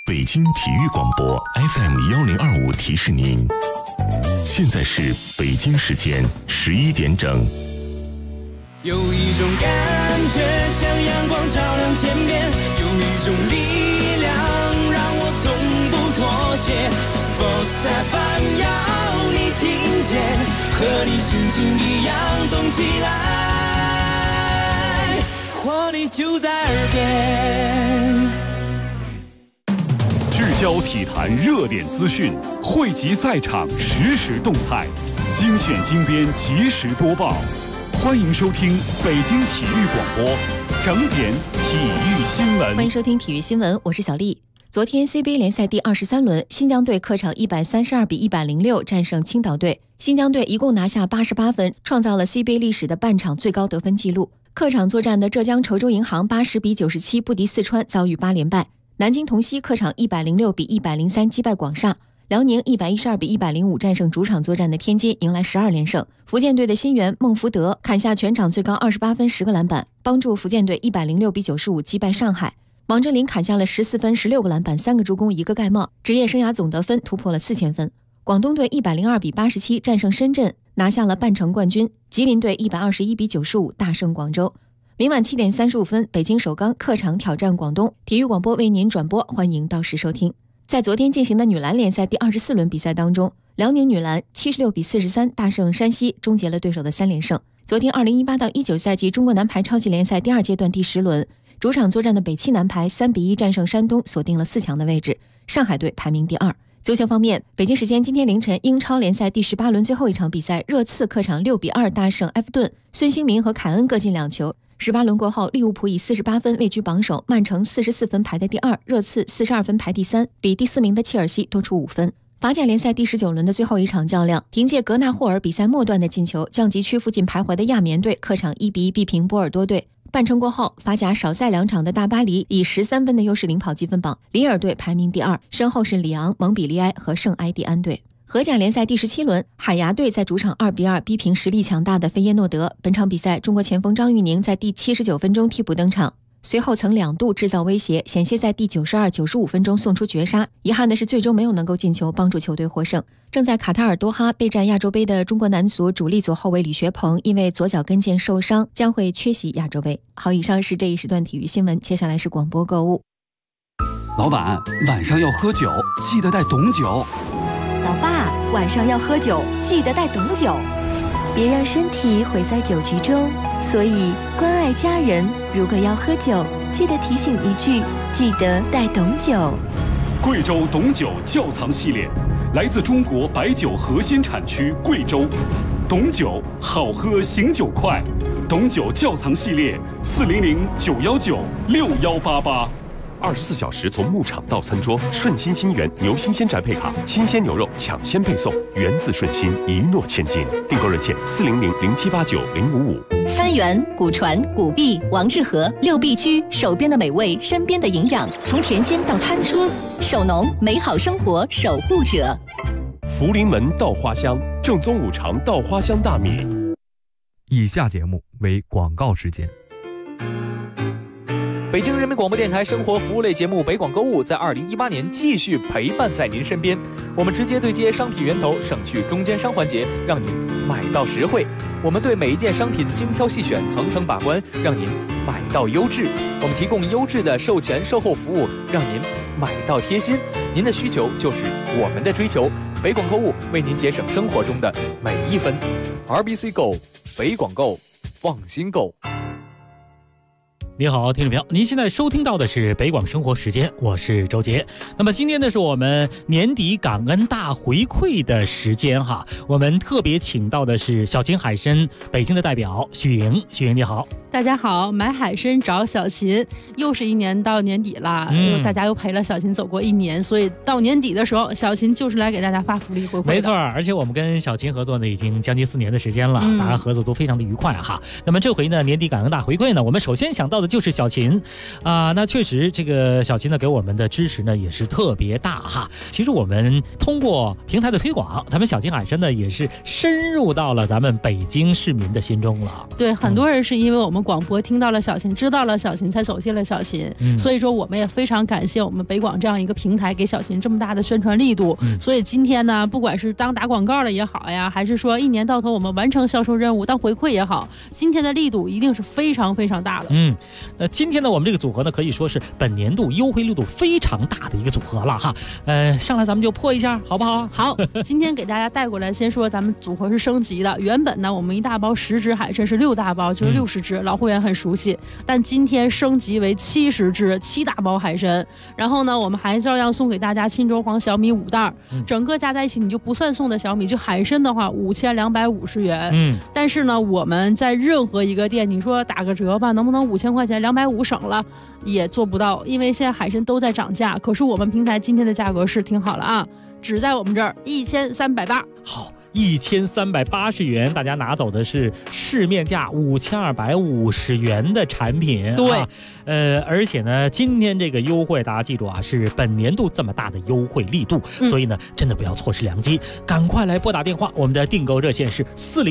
北京体育广播 FM1025提示您，现在是北京时间11点整。 有一种感觉像阳光照亮天边，有一种力量让我从不妥协。Sports FM 要你听见，和你心情一样动起来，活力就在耳边。 聚焦体坛热点资讯，汇集赛场实时动态，精选精编即时播报。欢迎收听北京体育广播整点体育新闻。 欢迎收听体育新闻，我是小丽。昨天 CBA 联赛第23轮，新疆队客场132比106战胜青岛队。新疆队一共拿下88分，创造了 CBA 历史的半场最高得分纪录。客场作战的浙江稠州银行80比97不敌四川，遭遇8连败。南京同曦客场106比103击败广厦。辽宁112比105战胜主场作战的天津，迎来12连胜。福建队的新援孟福德砍下全场最高28分10个篮板，帮助福建队106比95击败上海。王哲林砍下了14分16个篮板3个助攻1个盖帽，职业生涯总得分突破了4000分。广东队102比87战胜深圳，拿下了半程冠军。吉林队121比95大胜广州。明晚7点35分，北京首钢客场挑战广东。体育广播为您转播，欢迎到时收听。在昨天进行的女篮联赛第24轮比赛当中，辽宁女篮76比43大胜山西，终结了对手的3连胜。昨天2018到19赛季中国男排超级联赛第2阶段第10轮，主场作战的北汽男排3比1战胜山东，锁定了4强的位置。上海队排名第2。足球方面，北京时间今天凌晨，英超联赛第18轮最后一场比赛，热刺客场6比2大胜埃弗顿，孙兴民和凯恩各进2球。18轮过后，利物浦以48分位居榜首，曼城44分排在第2，热刺42分排第3，比第4名的切尔西多出5分。法甲联赛第19轮的最后一场较量，凭借格纳霍尔比赛末段的进球，降级区附近徘徊的亚眠队客场1比1逼平波尔多队。半程过后，法甲少赛2场的大巴黎以13分的优势领跑积分榜，里尔队排名第2，身后是里昂、蒙彼利埃和圣埃蒂安队。荷甲联赛第17轮，海牙队在主场2比2逼平实力强大的费耶诺德。本场比赛，中国前锋张玉宁在第79分钟替补登场，随后曾2度制造威胁，险些在第92、95分钟送出绝杀。遗憾的是，最终没有能够进球，帮助球队获胜。正在卡塔尔多哈备战亚洲杯的中国男足主力左后卫李学鹏，因为左脚跟腱受伤，将会缺席亚洲杯。好，以上是这一时段体育新闻，接下来是广播购物。 老板，晚上要喝酒，记得带董酒。 老爸，晚上要喝酒，记得带董酒，别让身体毁在酒局中。所以关爱家人，如果要喝酒，记得提醒一句，记得带董酒。 贵州董酒窖藏系列，来自中国白酒核心产区贵州。董酒好喝醒酒快，董酒窖藏系列400-919-6188。 24小时从牧场到餐桌，顺心新源牛新鲜宅配卡，新鲜牛肉抢先配送，源自顺心，一诺千金。订购热线400-0789-055。 三元、古传、古碧、王致和6必居，手边的美味，身边的营养，从甜心到餐桌，手农美好生活守护者。 福临门稻花香，正宗五常稻花香大米。 以下节目为广告时间。 北京人民广播电台生活服务类节目北广购物在2018年继续陪伴在您身边。我们直接对接商品源头，省去中间商环节，让您买到实惠。我们对每一件商品精挑细选，层层把关，让您买到优质。我们提供优质的售前售后服务，让您买到贴心。您的需求就是我们的追求。北广购物为您节省生活中的每一分。RBC Go， 北广购，放心购。 你好，听众朋友，您现在收听到的是北广生活时间，我是周杰。那么今天呢，是我们年底感恩大回馈的时间哈，我们特别请到的是小秦海参北京的代表许莹。许莹你好。 大家好，买海参找小秦，又是一年到年底了，大家又陪了小秦走过一年，所以到年底的时候，小秦就是来给大家发福利回馈的。 没错，而且我们跟小秦合作呢，已经将近4年的时间了，大家合作都非常的愉快哈。那么这回呢，年底感恩大回馈呢，我们首先想到的就是小秦那确实这个小秦呢给我们的支持呢也是特别大哈。其实我们通过平台的推广，咱们小秦海参呢也是深入到了咱们北京市民的心中了。 对，很多人是因为我们们广播听到了小琴，知道了小琴，才走进了小琴。所以说我们也非常感谢我们北广这样一个平台给小琴这么大的宣传力度。所以今天呢，不管是当打广告了也好呀，还是说一年到头我们完成销售任务当回馈也好，今天的力度一定是非常非常大的。 今天呢，我们这个组合呢，可以说是本年度优惠力度非常大的一个组合了哈。上来咱们就破一下，好不好？ 好，今天给大家带过来，先说咱们组合是升级的。原本呢，我们一大包10只海参是6大包，就是60只，老会员很熟悉。但今天升级为70只，7大包海参。然后呢，我们还照样送给大家沁州黄小米5袋，整个加在一起你就不算送的小米，就海参的话5250元。但是呢，我们在任何一个店，你说打个折吧，能不能5000块钱250省了？也做不到，因为现在海参都在涨价。可是我们平台今天的价格是挺好了啊，只在我们这儿1380。 好。1380元，大家拿走的是市面价5250元的产品。 对， 而且呢，今天这个优惠大家记住啊，是本年度这么大的优惠力度，所以呢，真的不要错失良机，赶快来拨打电话，我们的订购热线是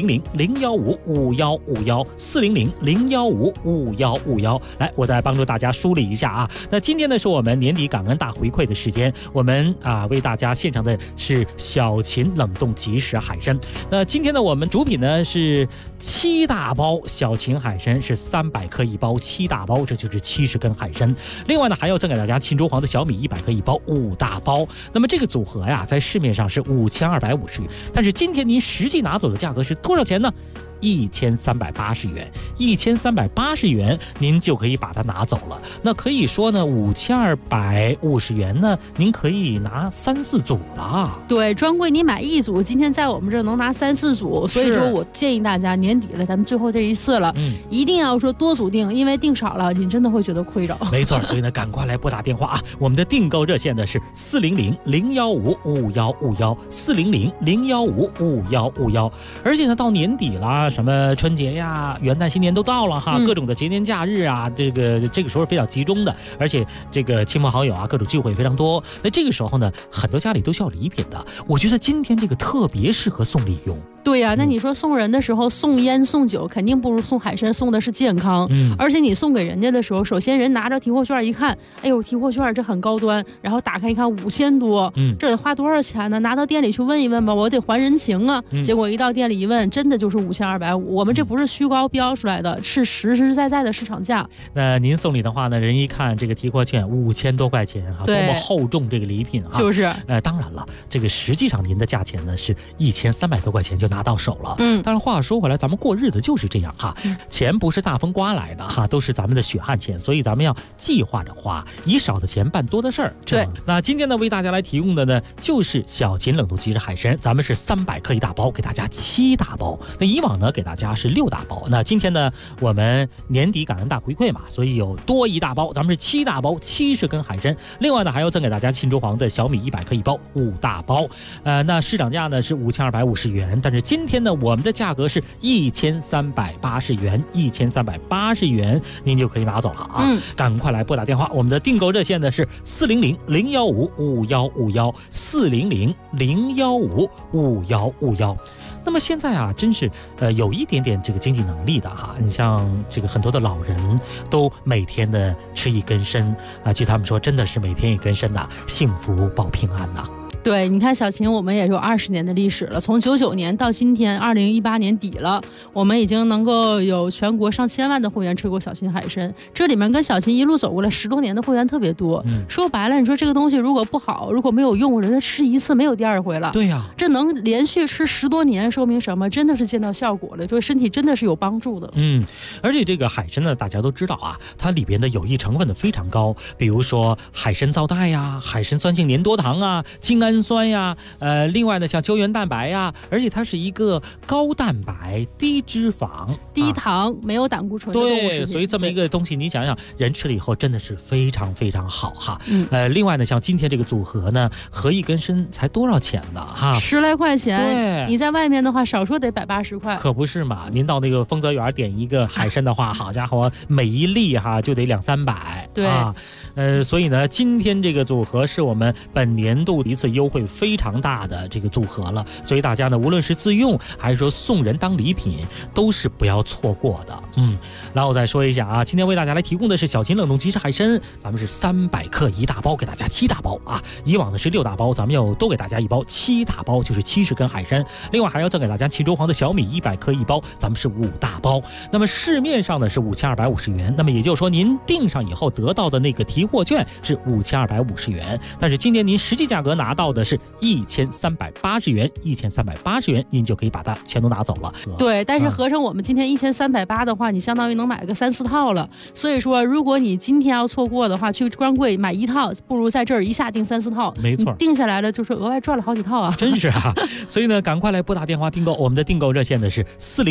400-015-5151，400-015-5151。来，我再帮助大家梳理一下啊。那今天呢，是我们年底感恩大回馈的时间，我们为大家献上的是小秦冷冻即食海参。那今天呢，我们主品呢是7大包小秦海参，是300克一包，7大包，这就是70根海参。另外呢，还要赠给大家沁州黄的小米100克一包，5大包。那么这个组合呀，在市面上是5250元，但是今天您实际拿走的价格是多少钱呢？1380元，1380元，您就可以把它拿走了。那可以说呢，5250元呢，您可以拿3、4组了。 对，专柜你买1组，今天在我们这儿能拿3、4组。所以说我建议大家年底了，咱们最后这一次了，一定要说多组订，因为订少了，你真的会觉得亏着。 没错，所以呢，赶快来拨打电话啊！我们的订购热线呢是400-015-5151，400-015-5151。而且呢，到年底了。什么春节呀、元旦、新年都到了哈，各种的节年假日啊，这个时候比较集中的，而且这个亲朋好友啊，各种聚会非常多。那这个时候呢，很多家里都需要礼品的。我觉得今天这个特别适合送礼用。 对呀，那你说送人的时候送烟送酒，肯定不如送海参，送的是健康。而且你送给人家的时候，首先人拿着提货券一看，哎呦，提货券这很高端，然后打开一看5000多，这得花多少钱呢？拿到店里去问一问吧，我得还人情啊。结果一到店里一问，真的就是5250，我们这不是虚高标出来的，是实实在在的市场价。 那您送礼的话呢，人一看这个提货券5000多块钱哈，多么厚重这个礼品啊！ 就是， 当然了，这个实际上您的价钱呢是1300多块钱就拿到手了。但是话说回来，咱们过日子就是这样哈，钱不是大风刮来的哈，都是咱们的血汗钱，所以咱们要计划着花，以少的钱办多的事儿。 对， 那今天呢，为大家来提供的呢，就是小秦冷冻即食海参，咱们是300克一大包，给大家7大包。那以往呢，给大家是6大包。那今天呢，我们年底感恩大回馈嘛，所以有多1大包，咱们是7大包，70根海参。另外呢，还要赠给大家沁州黄的小米100克一包，5大包。那市场价呢是5250元，但是今天呢，我们的价格是1380元，1380元，您就可以拿走了啊！赶快来拨打电话，我们的订购热线呢是400-015-5151，400-015-5151。那么现在啊，真是有一点点这个经济能力的哈，你像这个很多的老人都每天的吃一根参啊，据他们说，真的是每天一根参呐，幸福保平安呐。 对，你看小秦，我们也有20年的历史了，从99年到今天2018年底了，我们已经能够有全国上千万的会员吃过小秦海参，这里面跟小秦一路走过来10多年的会员特别多。说白了，你说这个东西如果不好，如果没有用，人家吃一次没有第二回了。 对呀， 这能连续吃10多年，说明什么？真的是见到效果了，对身体真的是有帮助的。 而且这个海参呢，大家都知道啊，它里边的有益成分的非常高，比如说海参皂苷呀、海参酸性粘多糖啊、精氨酸呀，另外呢像胶原蛋白呀，而且它是一个高蛋白、低脂肪、 低糖、没有胆固醇的动物食品。 对，所以这么一个东西，你想想，人吃了以后真的是非常非常好哈。另外呢，像今天这个组合呢，合一根参才多少钱呢？哈 ，10来块钱。对，你在外面的话，少说得180块。 可不是嘛？您到那个丰泽园点一个海参的话，好家伙，每一粒哈就得200-300。 对啊，所以呢，今天这个组合是我们本年度一次优优惠非常大的这个组合了，所以大家呢，无论是自用还是说送人当礼品，都是不要错过的。然后我再说一下啊，今天为大家来提供的是小秦冷冻即食海参，咱们是300克1大包，给大家7大包啊。以往的是6大包，咱们要多给大家1包7大包，就是70根海参。另外还要赠给大家秦州黄的小米100克1包，咱们是5大包。那么市面上呢是5250元，那么也就是说您订上以后得到的那个提货券是5250元，但是今年您实际价格拿到的是1380元，1380元您就可以把它全都拿走了。 对，但是合成我们今天1380的话，你相当于能买个3、4套了。所以说，如果你今天要错过的话，去专柜买1套，不如在这儿一下订3、4套。 没错， 定下来了就是额外赚了好几套啊！ 真是啊！所以呢，赶快来拨打电话订购，我们的订购热线呢是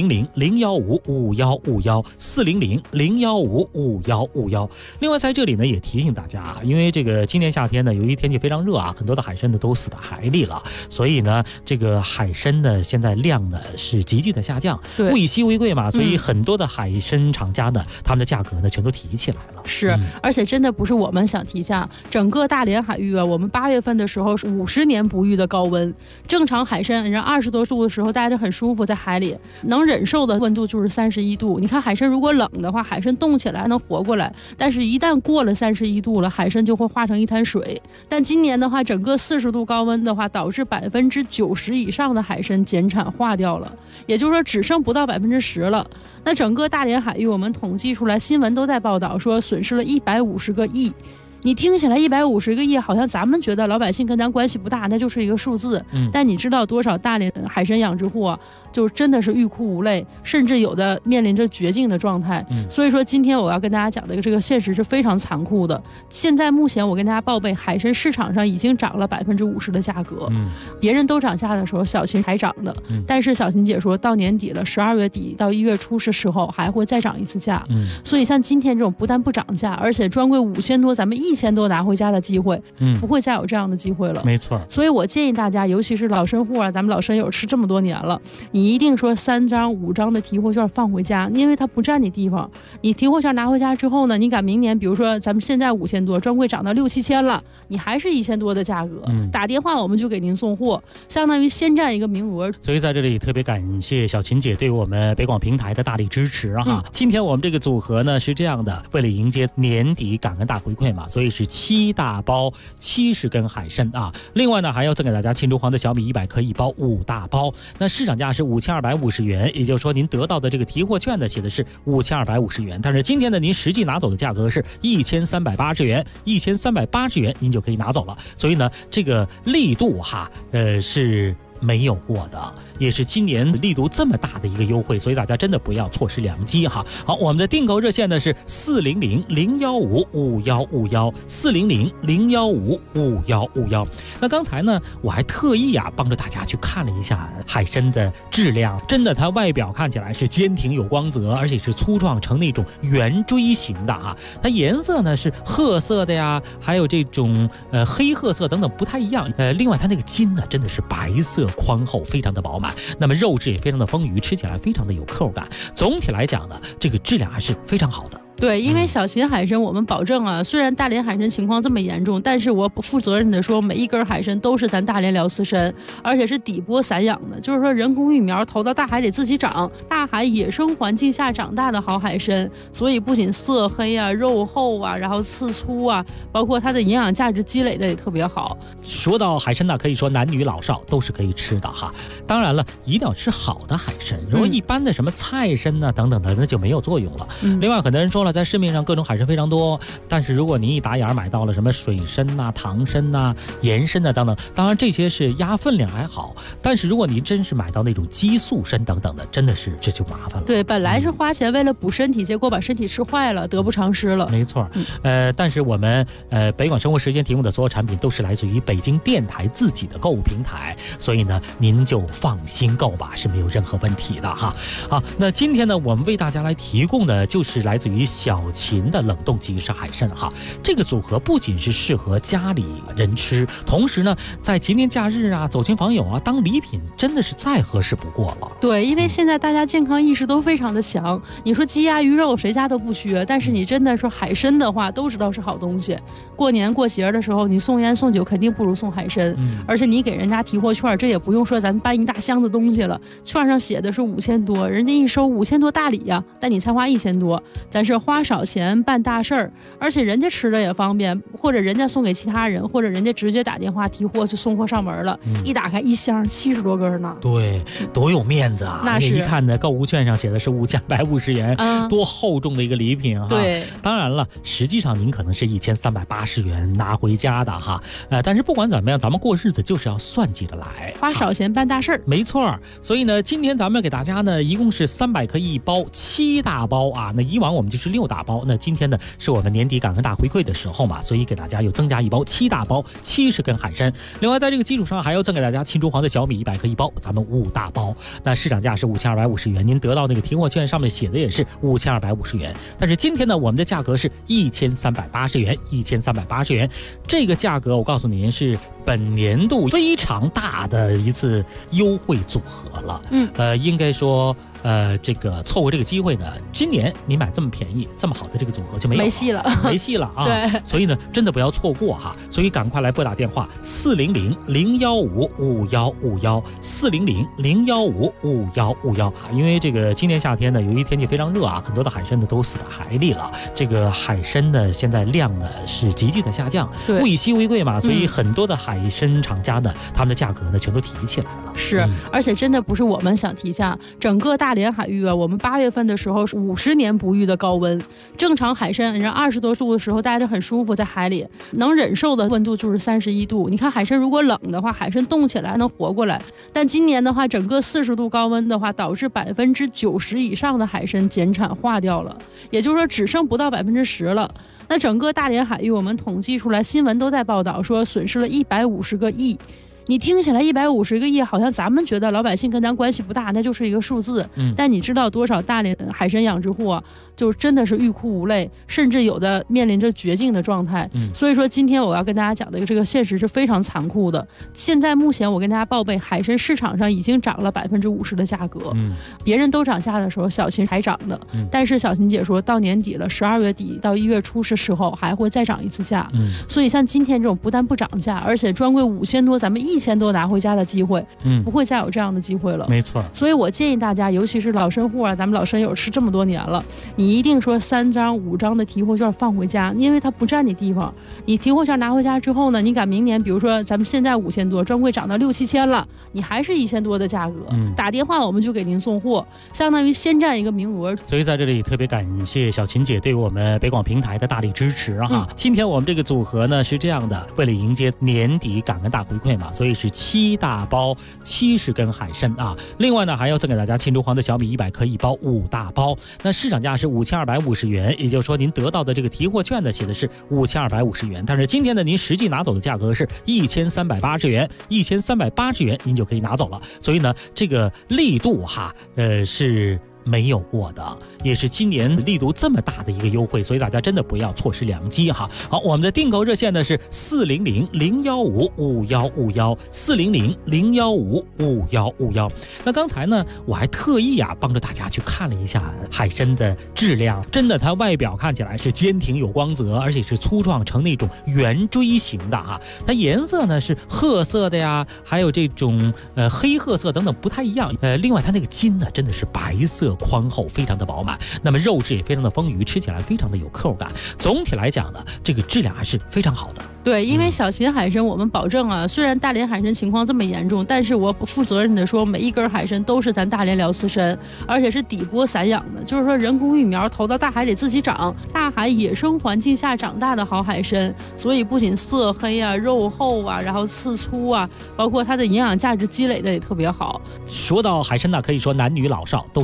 400-015-5151，400-015-5151。另外在这里呢也提醒大家啊，因为这个今年夏天呢，由于天气非常热啊，很多的海参呢都死在海里了，所以呢，这个海参呢现在量呢是急剧的下降，物以稀为贵嘛，所以很多的海参厂家呢，他们的价格呢全都提起来了。 是，而且真的不是我们想提价，整个大连海域啊，我们8月份的时候是50年不遇的高温，正常海参人20多度的时候待着很舒服，在海里能忍受的温度就是31度。你看海参如果冷的话，海参冻起来能活过来，但是一旦过了31度了，海参就会化成一滩水。但今年的话，整个40度高温的话，导致90%以上的海参减产化掉了，也就是说只剩不到10%了。那整个大连海域我们统计出来，新闻都在报道说损失了150个亿。你听起来150个亿，好像咱们觉得老百姓跟咱关系不大，那就是一个数字。但你知道多少大连海参养殖户啊，就真的是欲哭无泪，甚至有的面临着绝境的状态。所以说今天我要跟大家讲的这个现实是非常残酷的。现在目前我跟大家报备，海参市场上已经涨了50%的价格。别人都涨价的时候，小秦还涨的。但是小秦姐说到年底了，12月底到1月初的时候还会再涨一次价。所以像今天这种不但不涨价，而且专柜5000多，咱们1000多拿回家的机会，不会再有这样的机会了。 没错， 所以我建议大家，尤其是老参户啊，咱们老参友吃这么多年了，你一定说3张5张的提货券放回家，因为它不占你地方。你提货券拿回家之后呢，你赶明年，比如说咱们现在5000多，专柜涨到6、7千了，你还是1000多的价格，打电话我们就给您送货，相当于先占一个名额。 所以在这里特别感谢小秦姐对我们北广平台的大力支持哈。今天我们这个组合呢是这样的，为了迎接年底感恩大回馈嘛，所以是7大包70根海参啊。另外呢还要赠给大家秦州黄的小米100克1包5大包，那市场价是5250元，也就是说您得到的这个提货券呢写的是5250元，但是今天呢您实际拿走的价格是1380元，1380元您就可以拿走了。所以呢这个力度哈是没有过的，也是今年力度这么大的一个优惠，所以大家真的不要错失良机哈。好，我们的订购热线呢是400-015-5151，400-015-5151。那刚才呢我还特意帮着大家去看了一下海参的质量，真的它外表看起来是坚挺有光泽，而且是粗壮成那种圆锥形的哈。它颜色呢是褐色的呀，还有这种黑褐色等等不太一样。另外它那个筋呢真的是白色宽厚，非常的饱满，那么肉质也非常的丰腴，吃起来非常的有口感。总体来讲呢，这个质量还是非常好的。 对，因为小秦海参我们保证啊，虽然大连海参情况这么严重，但是我负责任的说，每一根海参都是咱大连辽丝参，而且是底播散养的，就是说人工育苗投到大海里自己长，大海野生环境下长大的好海参，所以不仅色黑啊、肉厚啊，然后刺粗啊，包括它的营养价值积累的也特别好。 说到海参呢，可以说男女老少都是可以吃的哈。当然了，一定要吃好的海参，如果一般的什么菜参啊等等的，那就没有作用了。另外很多人说了，在市面上各种海参非常多，但是如果您一打眼买到了什么水参呐、唐参呐、盐参呐等等，当然这些是压分量还好，但是如果您真是买到那种激素参等等的，真的是这就麻烦了。 对，本来是花钱为了补身体，结果把身体吃坏了，得不偿失了。 没错，但是我们北广生活时间提供的所有产品都是来自于北京电台自己的购物平台，所以呢您就放心购吧，是没有任何问题的哈。好，那今天呢我们为大家来提供的就是来自于小秦的冷冻即食海参哈。这个组合不仅是适合家里人吃，同时呢，在节年假日啊、走亲访友啊，当礼品真的是再合适不过了。 对，因为现在大家健康意识都非常的强，你说鸡鸭鱼肉谁家都不缺，但是你真的说海参的话，都知道是好东西。过年过节的时候，你送烟送酒肯定不如送海参，而且你给人家提货券，这也不用说咱搬一大箱子东西了，券上写的是5000多，人家一收5000多大礼呀，但你才花1000多，咱是花少钱办大事儿，而且人家吃的也方便，或者人家送给其他人，或者人家直接打电话提货就送货上门了，一打开一箱70多根呢。 对，多有面子啊！ 那是一看呢，购物券上写的是5250元，多厚重的一个礼品哈。 对， 当然了，实际上您可能是1380元拿回家的哈。但是不管怎么样，咱们过日子就是要算计着来， 花少钱办大事儿。 没错，所以呢，今天咱们给大家呢，一共是300克一包，7大包啊。那以往我们就是6大包，那今天呢是我们年底感恩大回馈的时候嘛，所以给大家又增加一包7大包，70根海参。另外在这个基础上还要赠给大家庆祝黄的小米100克一包，咱们5大包。那市场价是5250元，您得到那个提货券上面写的也是5250元，但是今天呢，我们的价格是1380元，1380元。这个价格我告诉您是本年度非常大的一次优惠组合了。应该说这个错过这个机会呢，今年你买这么便宜这么好的这个组合就没戏了啊！ 对， 所以呢，真的不要错过哈！所以赶快来拨打电话400-015-5151，400-015-5151，因为这个今年夏天呢，由于天气非常热啊，很多的海参呢都死在海里了。这个海参呢，现在量呢是急剧的下降，物以稀为贵嘛，所以很多的海参厂家呢，他们的价格呢全都提起来了。 是，而且真的不是我们想提价，整个大连海域啊，我们8月份的时候是50年不遇的高温，正常海参人20多度的时候待着很舒服，在海里能忍受的温度就是31度。你看海参如果冷的话，海参冻起来能活过来，但今年的话，整个40度高温的话，导致90%以上的海参减产化掉了，也就是说只剩不到10%了。那整个大连海域我们统计出来，新闻都在报道说损失了150个亿。你听起来150个亿，好像咱们觉得老百姓跟咱关系不大，那就是一个数字。但你知道多少大连海参养殖户啊，就真的是欲哭无泪，甚至有的面临着绝境的状态。所以说今天我要跟大家讲的这个现实是非常残酷的。现在目前我跟大家报备，海参市场上已经涨了50%的价格。别人都涨价的时候，小秦还涨的。但是小秦姐说到年底了，12月底到1月初的时候还会再涨一次价。所以像今天这种不但不涨价，而且专柜5000多，咱们1000多拿回家的机会，不会再有这样的机会了。 没错， 所以我建议大家，尤其是老参户啊，咱们老参友吃这么多年了，你一定说3张5张的提货券放回家，因为它不占你地方。你提货券拿回家之后呢，你赶明年，比如说咱们现在5000多，专柜涨到6、7千了，你还是1000多的价格，打电话我们就给您送货，相当于先占一个名额。 所以在这里特别感谢小秦姐对我们北广平台的大力支持哈。今天我们这个组合呢是这样的，为了迎接年底感恩大回馈嘛，所以是7大包70根海参啊。另外呢，还要赠给大家庆祝黄的小米100克一包5大包。那市场价是5250元，也就是说您得到的这个提货券呢写的是5250元，但是今天呢您实际拿走的价格是1380元，1380元您就可以拿走了。所以呢，这个力度哈，是没有过的，也是今年力度这么大的一个优惠，所以大家真的不要错失良机哈。好，我们的订购热线呢是400-015-5151，400-015-5151。那刚才呢，我还特意帮着大家去看了一下海参的质量，真的它外表看起来是坚挺有光泽，而且是粗壮成那种圆锥形的哈。它颜色呢是褐色的呀，还有这种黑褐色等等不太一样。另外它那个筋呢真的是白色宽厚，非常的饱满，那么肉质也非常的丰腴，吃起来非常的有口感。总体来讲呢，这个质量还是非常好的。 对，因为小秦海参我们保证啊，虽然大连海参情况这么严重，但是我负责任的说，每一根海参都是咱大连辽丝参，而且是底部散养的，就是说人工育苗投到大海里自己长，大海野生环境下长大的好海参，所以不仅色黑啊、肉厚啊，然后刺粗啊，包括它的营养价值积累的也特别好。 说到海参呢，可以说男女老少都是可以吃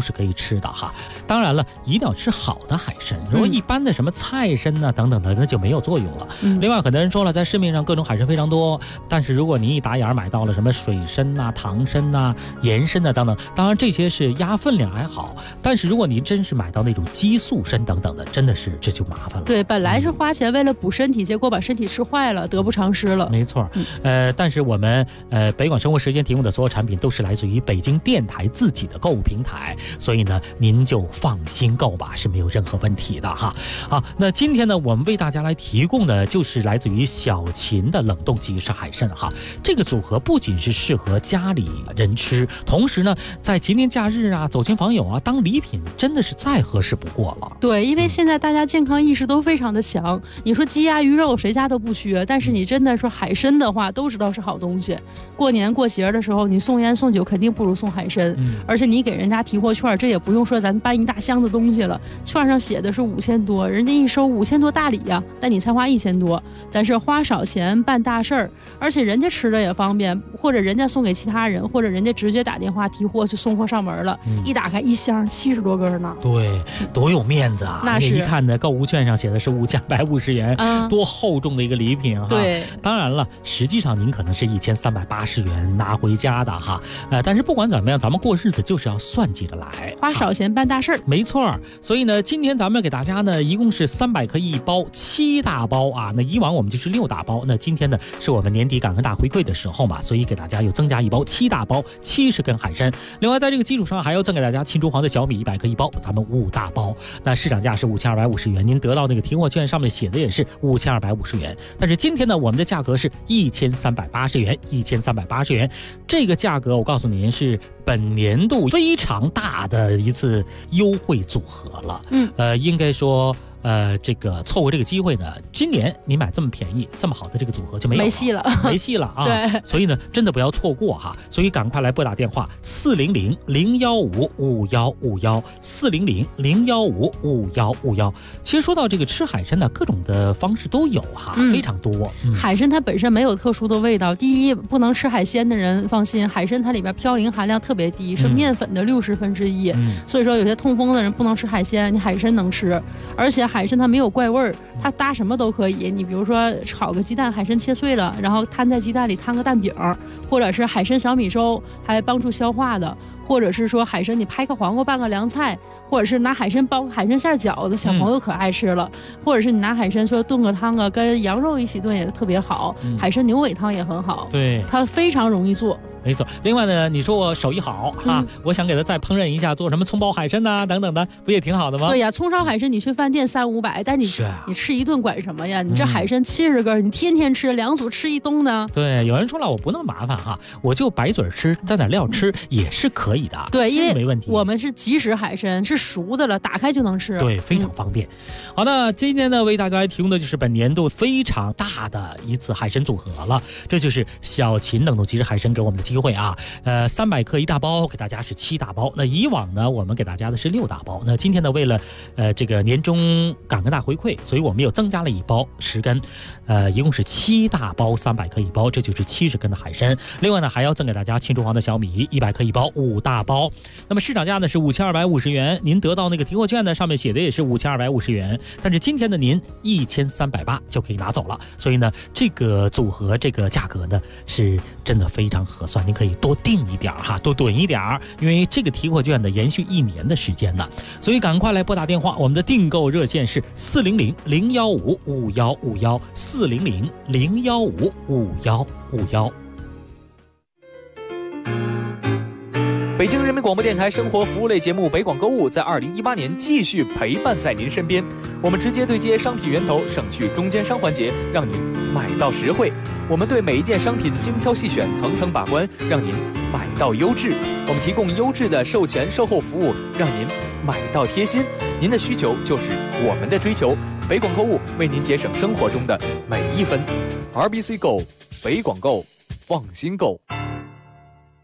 吃的哈。当然了，一定要吃好的海参，如果一般的什么菜参呐等等的，那就没有作用了。另外，很多人说了，在市面上各种海参非常多，但是如果您一打眼买到了什么水参呐、唐参呐、盐参呐等等，当然这些是压分量还好，但是如果您真是买到那种激素参等等的，真的是这就麻烦了。 对，本来是花钱为了补身体，结果把身体吃坏了，得不偿失了。 没错，但是我们北广生活时间提供的所有产品都是来自于北京电台自己的购物平台，所以呢，您就放心购吧，是没有任何问题的哈。好，那今天呢，我们为大家来提供的就是来自于小秦的冷冻即食海参哈。这个组合不仅是适合家里人吃，同时呢，在节年假日啊、走亲访友啊，当礼品真的是再合适不过了。 对，因为现在大家健康意识都非常的强，你说鸡鸭鱼肉谁家都不缺，但是你真的说海参的话，都知道是好东西。过年过节的时候，你送烟送酒肯定不如送海参，而且你给人家提货券，这也不用说咱搬一大箱子东西了，券上写的是5000多，人家一收5000多大礼呀，但你才花1000多，咱是花少钱办大事儿，而且人家吃的也方便，或者人家送给其他人，或者人家直接打电话提货就送货上门了，一打开一箱70多根呢。 对，多有面子啊！ 那是一看呢，购物券上写的是5250元，多厚重的一个礼品哈。 对， 当然了，实际上您可能是1380元拿回家的哈。但是不管怎么样，咱们过日子就是要算计着来， 花少钱办大事儿。 没错，所以呢，今天咱们给大家呢，一共是300克一包，7大包啊。那以往我们就是6大包，那今天呢，是我们年底感恩大回馈的时候嘛，所以给大家又增加一包7大包，70根海参。另外，在这个基础上还要赠给大家青竹黄的小米100克一包，咱们5大包。那市场价是5250元，您得到那个提货券上面写的也是5250元，但是今天呢，我们的价格是1380元，1380元。这个价格我告诉您是本年度非常大的一次优惠组合了。应该说。这个错过这个机会呢，今年你买这么便宜、这么好的这个组合就没戏了，没戏了啊！ 对， 所以呢，真的不要错过哈！所以赶快来拨打电话400-015-5151，400-015-5151。其实说到这个吃海参呢，各种的方式都有哈，非常多。 海参它本身没有特殊的味道，第一，不能吃海鲜的人放心，海参它里边嘌呤含量特别低，是面粉的1/60。所以说有些痛风的人不能吃海鲜，你海参能吃，而且海参它没有怪味儿，它搭什么都可以。你比如说炒个鸡蛋，海参切碎了，然后摊在鸡蛋里摊个蛋饼，或者是海参小米粥，还帮助消化的。或者是说海参你拍个黄瓜拌个凉菜，或者是拿海参包个海参馅饺子，小朋友可爱吃了。或者是你拿海参说炖个汤啊，跟羊肉一起炖也特别好。海参牛尾汤也很好，对，它非常容易做。 没错，另外呢，你说我手艺好哈，我想给他再烹饪一下，做什么葱爆海参呐等等的，不也挺好的吗？ 对呀，葱烧海参你去饭店300-500，但你吃一顿管什么呀？你这海参70根，你天天吃2组吃一冬呢？ 对，有人说了，我不那么麻烦哈，我就白嘴吃，蘸点料吃也是可以的。 对，因为没问题， 我们是即食海参，是熟的了，打开就能吃。 对，非常方便。好，那今天呢，为大家来提供的就是本年度非常大的一次海参组合了，这就是小秦冷冻即食海参给我们的机会啊。300克一大包，给大家是7大包。那以往呢，我们给大家的是6大包。那今天呢，为了这个年终感恩大回馈，所以我们又增加了1包10根，一共是7大包，300克一包，这就是70根的海参。另外呢，还要赠给大家青竹黄的小米100克一包，5大包。那么市场价呢是5250元，您得到那个提货券呢，上面写的也是5250元，但是今天的您1380就可以拿走了。所以呢，这个组合这个价格呢是真的非常合算，您可以多订一点哈，多囤一点，因为这个提货券呢延续1年的时间呢，所以赶快来拨打电话，我们的订购热线是400-015-5151，400-015-5151。 北京人民广播电台生活服务类节目北广购物在2018年继续陪伴在您身边，我们直接对接商品源头，省去中间商环节，让您买到实惠。我们对每一件商品精挑细选，层层把关，让您买到优质。我们提供优质的售前售后服务，让您买到贴心。您的需求就是我们的追求，北广购物为您节省生活中的每一分。RBC Go， 北广购，放心购。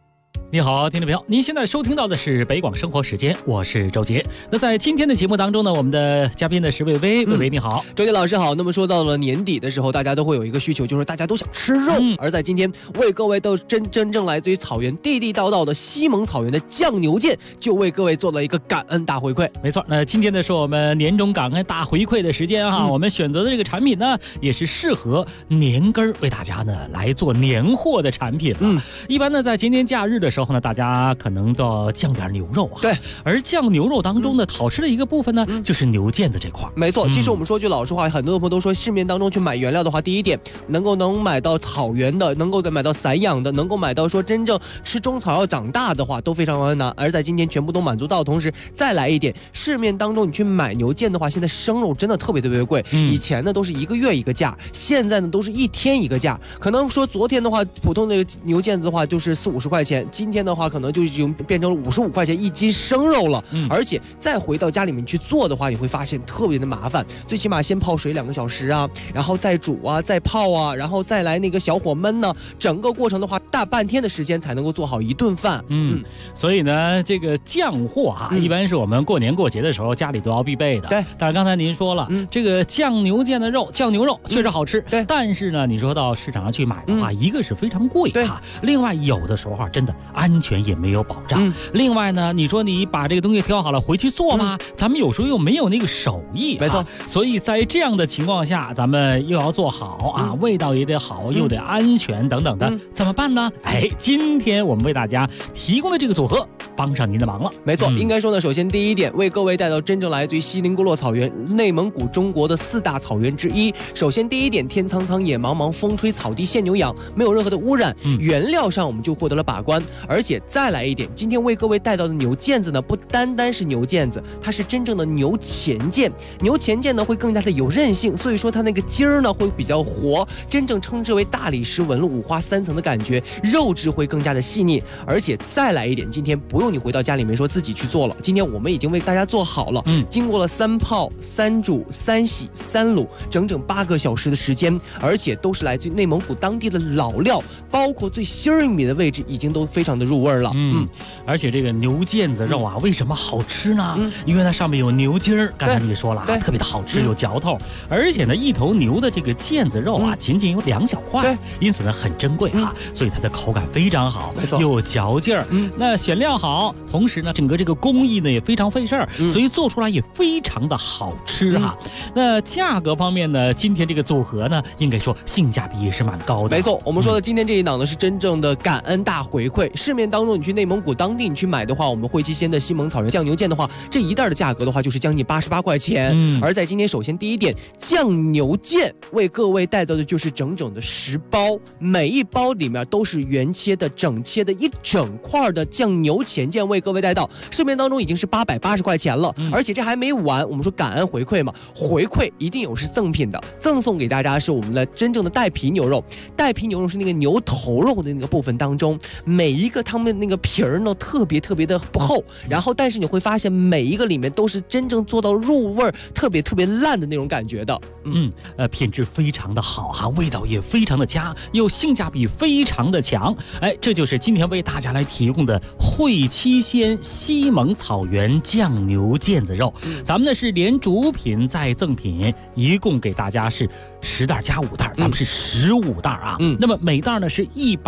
你好，听众朋友，您现在收听到的是北广生活时间，我是周杰。那在今天的节目当中呢，我们的嘉宾呢是魏巍，魏巍你好， 周杰老师好。那么说到了年底的时候，大家都会有一个需求，就是大家都想吃肉。而在今天为各位都真正来自于草原地地道道的西蒙草原的酱牛腱，就为各位做了一个感恩大回馈。 没错，那今天呢是我们年终感恩大回馈的时间哈，我们选择的这个产品呢也是适合年根儿为大家呢来做年货的产品了。一般呢在节年假日的时候呢，大家可能都要酱点牛肉啊。 对， 而酱牛肉当中呢，好吃的一个部分呢，就是牛腱子这块。 没错，其实我们说句老实话，很多朋友都说市面当中去买原料的话，第一点能买到草原的，能够买到散养的，能够买到说真正吃中草药长大的话，都非常难。而在今天全部都满足到，同时再来一点，市面当中你去买牛腱的话，现在生肉真的特别贵。以前呢都是1个月一个价，现在呢都是1天一个价。可能说昨天的话，普通的牛腱子的话就是40-50块钱，今天的话可能就已经变成了55块钱1斤生肉了。而且再回到家里面去做的话，你会发现特别的麻烦，最起码先泡水2个小时啊，然后再煮啊，再泡啊，然后再来那个小火焖呢，整个过程的话大半天的时间才能够做好一顿饭。 所以呢这个酱货哈，一般是我们过年过节的时候家里都要必备的。 对， 但是刚才您说了，这个酱牛腱的肉，酱牛肉确实好吃。 对， 但是呢，你说到市场上去买的话，一个是非常贵哈，另外有的时候真的安全也没有保障。另外呢，你说你把这个东西挑好了回去做吧，咱们有时候又没有那个手艺。 没错， 所以在这样的情况下，咱们又要做好啊，味道也得好，又得安全等等的，怎么办呢？今天我们为大家提供的这个组合帮上您的忙了。 没错，应该说呢，首先第一点，为各位带到真正来自于锡林郭勒草原，内蒙古中国的4大草原之一。首先第一点，天苍苍野茫茫，风吹草低见牛羊，没有任何的污染，原料上我们就获得了把关。而且再来一点，今天为各位带到的牛腱子呢，不单单是牛腱子，它是真正的牛前腱。牛前腱呢会更加的有韧性，所以说它那个筋儿呢会比较活，真正称之为大理石纹路5花3层的感觉，肉质会更加的细腻。而且再来一点，今天不用你回到家里面说自己去做了，今天我们已经为大家做好了，经过了3泡、3煮、3洗、3卤，整整8个小时的时间，而且都是来自于内蒙古当地的老料，包括最心儿米的位置已经都非常的入味了。 而且这个牛腱子肉啊，为什么好吃呢？因为它上面有牛筋儿，刚才你也说了，特别的好吃，有嚼头。而且呢，一头牛的这个腱子肉啊，仅仅有2小块，因此呢很珍贵啊，所以它的口感非常好，又有嚼劲儿。那选料好，同时呢，整个这个工艺呢也非常费事儿，所以做出来也非常的好吃哈。那价格方面呢，今天这个组合呢，应该说性价比也是蛮高的。 没错，我们说的今天这一档呢是真正的感恩大回馈。市面当中你去内蒙古当地你去买的话，我们会期鲜的西蒙草原酱牛腱的话，这一袋的价格的话就是将近88块钱。而在今天首先第一点，酱牛腱为各位带到的就是整整的10包，每一包里面都是原切的整切的一整块的酱牛前腱为各位带到。市面当中已经是880块钱了，而且这还没完，我们说感恩回馈嘛，回馈一定有是赠品的，赠送给大家是我们的真正的带皮牛肉。带皮牛肉是那个牛头肉的那个部分当中，每一个它们那个皮儿呢特别的不厚，然后但是你会发现每一个里面都是真正做到入味，特别烂的那种感觉的。 品质非常的好哈，味道也非常的佳，又性价比非常的强。这就是今天为大家来提供的会期鲜西蒙草原酱牛腱子肉。咱们呢是连主品再赠品，一共给大家是10袋加5袋，咱们是15袋啊。那么每袋呢是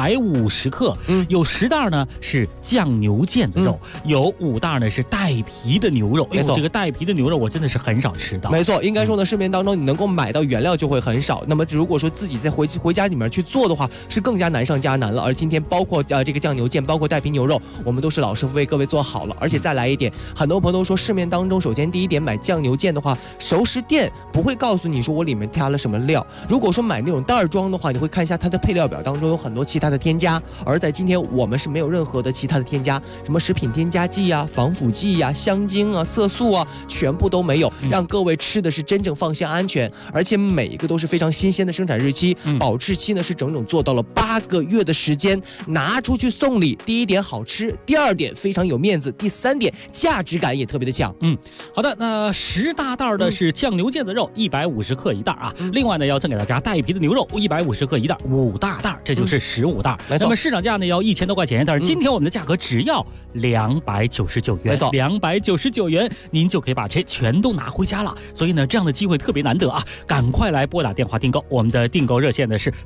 150克，有10袋呢是酱牛腱子肉，有5袋呢是带皮的牛肉。这个带皮的牛肉我真的是很少吃到。 没错，应该说呢，市面当中你能够买到原料就会很少。那么如果说自己再回家里面去做的话，是更加难上加难了。而今天包括这个酱牛腱，包括带皮牛肉，我们都是老师傅为各位做好了。而且再来一点，很多朋友都说市面当中，首先第一点买酱牛腱的话，熟食店不会告诉你说我里面加了什么料。如果说买那种袋装的话，你会看一下它的配料表当中有很多其他的添加。而在今天我们是没有任何的其他的添加，什么食品添加剂啊、防腐剂啊、香精啊、色素啊，全部都没有，让各位吃的是真正放心安全。而且每一个都是非常新鲜的生产日期，保质期呢是整整做到了8个月的时间，拿出去送礼。第一点好吃，第2点非常有面子，第3点价值感也特别的强。 好的，那10大袋的是酱牛腱子肉，150克1袋啊。另外外呢，要赠给大家带皮的牛肉150克1袋，5大袋，这就是15袋。 没错。 那么市场价呢要1000多块钱，但是今天我们的价格只要299元， 没错 ，299元，您就可以把这全都拿回家了。所以呢，这样的机会特别难得啊，赶快来拨打电话订购。我们的订购热线呢是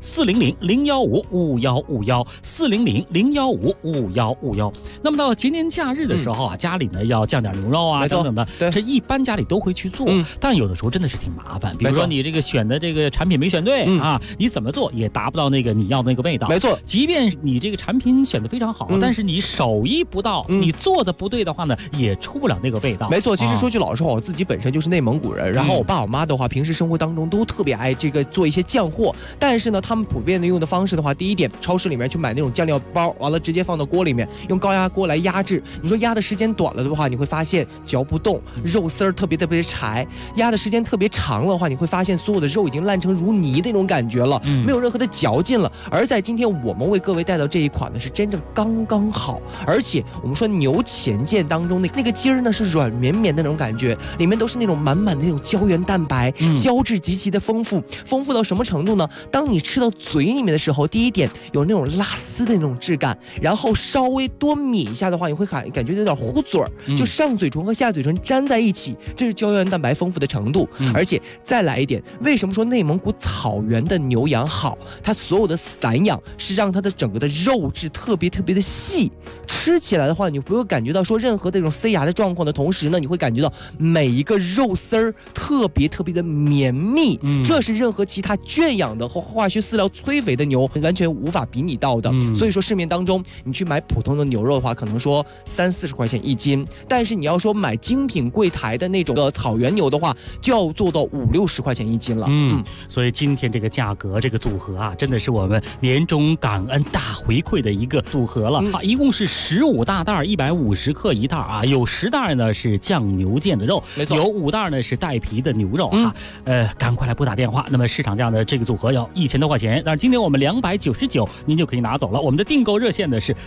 400-015-5151，400-015-5151。那么到节年假日的时候啊，家里呢要酱点牛肉啊等等的，这一般家里都会去做，但有的时候真的是挺麻烦。比如说你这个选的这个产品没选对啊，你怎么做也达不到那个你要的那个味道。 没错， 即便你这个产品选的非常好，但是你手艺不到，你做的不对的话呢，也出不了那个味道。 没错，其实说句老实话，我自己本身就是内蒙古人，然后我爸我妈的话，平时生活当中都特别爱这个做一些酱货，但是呢，他们普遍的用的方式的话，第一点，超市里面去买那种酱料包，完了直接放到锅里面，用高压锅来压制。你说压的时间短了的话，你会发现嚼不动，肉丝儿特别柴；压的时间特别长了的话，你会发现所有的肉已经烂成如泥那种感觉了，没有任何的嚼劲了。而在今天我们为各位带到这一款呢，是真正刚刚好，而且我们说牛前腱当中那个筋儿呢是软绵绵的那种感觉，里面都是那种满满的那种胶原蛋白，胶质极其的丰富到什么程度呢？当你吃到嘴里面的时候，第一点有那种拉丝的那种质感，然后稍微多抿一下的话，你会感觉有点糊嘴儿，就上嘴唇和下嘴唇粘在一起，这是胶原蛋白丰富的程度。而且再来一点，为什么说内蒙古草原的牛羊好？它所有的散养是让它的整个的肉质特别的细，吃起来的话，你不会感觉到说任何的这种塞牙的状况的同时呢，你会感觉到每一个肉丝儿特别的绵密，这是任何其他圈养的和化学饲料催肥的牛完全无法比拟到的。所以说市面当中你去买普通的牛肉的话，可能说30-40块钱1斤，但是你要说买精品柜台的那种的草原牛的话，就要做到50-60块钱1斤了。 所以今天这个价格这个组合啊，真的是我们年终感恩大回馈的一个组合了。一共是15大袋150克1袋啊，有10袋呢是酱牛腱的肉，有5袋呢是带皮的牛肉哈。赶快来拨打电话。那么市场价呢，这个组合要1000多块钱，但是今天我们299，您就可以拿走了。我们的订购热线呢是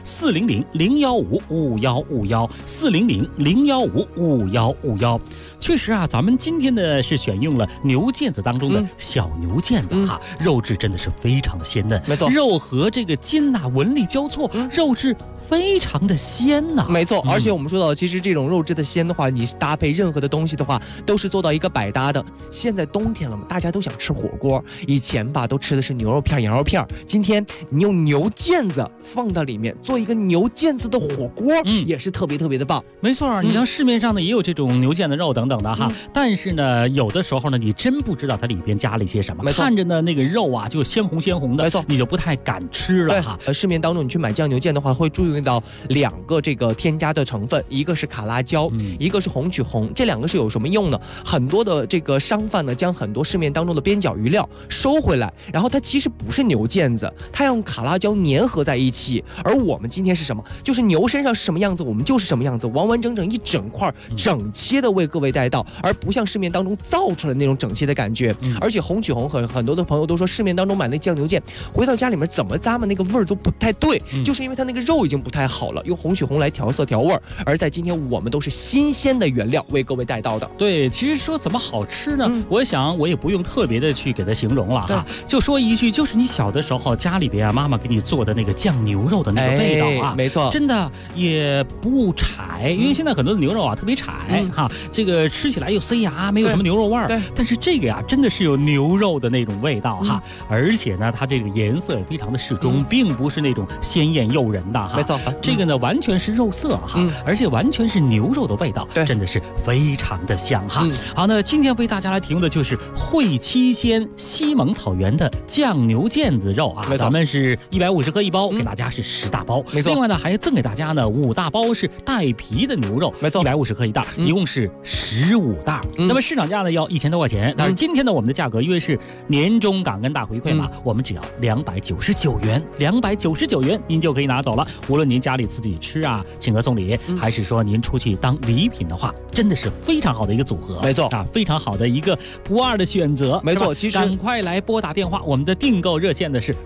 400-015-5151，400-015-5151。确实啊，咱们今天呢是选用了牛腱子当中的小牛腱子哈，肉质真的是非常的鲜嫩， 没错， 肉和这个筋呐纹理交错，肉质非常的鲜呐， 没错。而且我们说到，其实这种肉质的鲜的话，你搭配任何的东西的话，都是做到一个百搭的。现在冬天了嘛，大家都想吃火锅，以前吧都吃的是牛肉片、羊肉片，今天你用牛腱子放到里面做一个牛腱子的火锅，也是特别的棒。 没错，你像市面上呢也有这种牛腱的肉等等的哈，但是呢有的时候呢你真不知道它里边加了一些什么，看着呢那个肉啊就鲜红的， 没错， 你就不太敢吃了哈。 市面当中你去买酱牛腱的话，会注意到2个这个添加的成分，一个是卡拉胶，一个是红曲红。这2个是有什么用呢？很多的这个商贩呢将很多市面当中的边角余料收回来，然后它其实不是牛腱子，它用卡拉胶粘合在一起。而我们今天是什么？就是牛身上是什么样子，我们就是什么样子，完完整整一整块整切的为各位带到，而不像市面当中造出来的那种整切的感觉。而且红曲红很多的朋友都说，市面当中买那酱牛腱回到家里面怎么咂嘛那个味儿都不太对，就是因为它那个肉已经不太好了，用红曲红来调色调味儿。而在今天我们都是新鲜的原料为各位带到的。 对，其实说怎么好吃呢？我想我也不用特别的去给它形容了哈，就说一句，就是你小的时候家里边啊妈妈给你做的那个酱牛肉的那个味道啊， 没错， 真的也不柴，因为现在很多的牛肉啊特别柴哈，这个吃起来又塞牙，没有什么牛肉味儿。但是这个呀真的是有牛肉的那种味道哈，而且呢它这个颜色也非常的适中，并不是那种鲜艳诱人的哈。 没错， 这个呢完全是肉色哈，而且完全是牛肉的味道，真的是非常的香哈。好，那今天为大家来提供的就是会七鲜西蒙草原的酱牛腱子肉啊，咱们是150克1包，给大家是10大包。没错，另外呢还赠给大家呢5大包是带皮的牛肉，没错，150克1袋，一共是15袋。那么市场价呢要1000多块钱，但是今天呢我们的价格因为是年终感恩大回馈嘛，我们只要299元，299元您就可以拿走了。无论论您家里自己吃啊，请客送礼，还是说您出去当礼品的话，真的是非常好的一个组合。 没错啊，非常好的一个不二的选择。 没错，其实赶快来拨打电话，我们的订购热线的是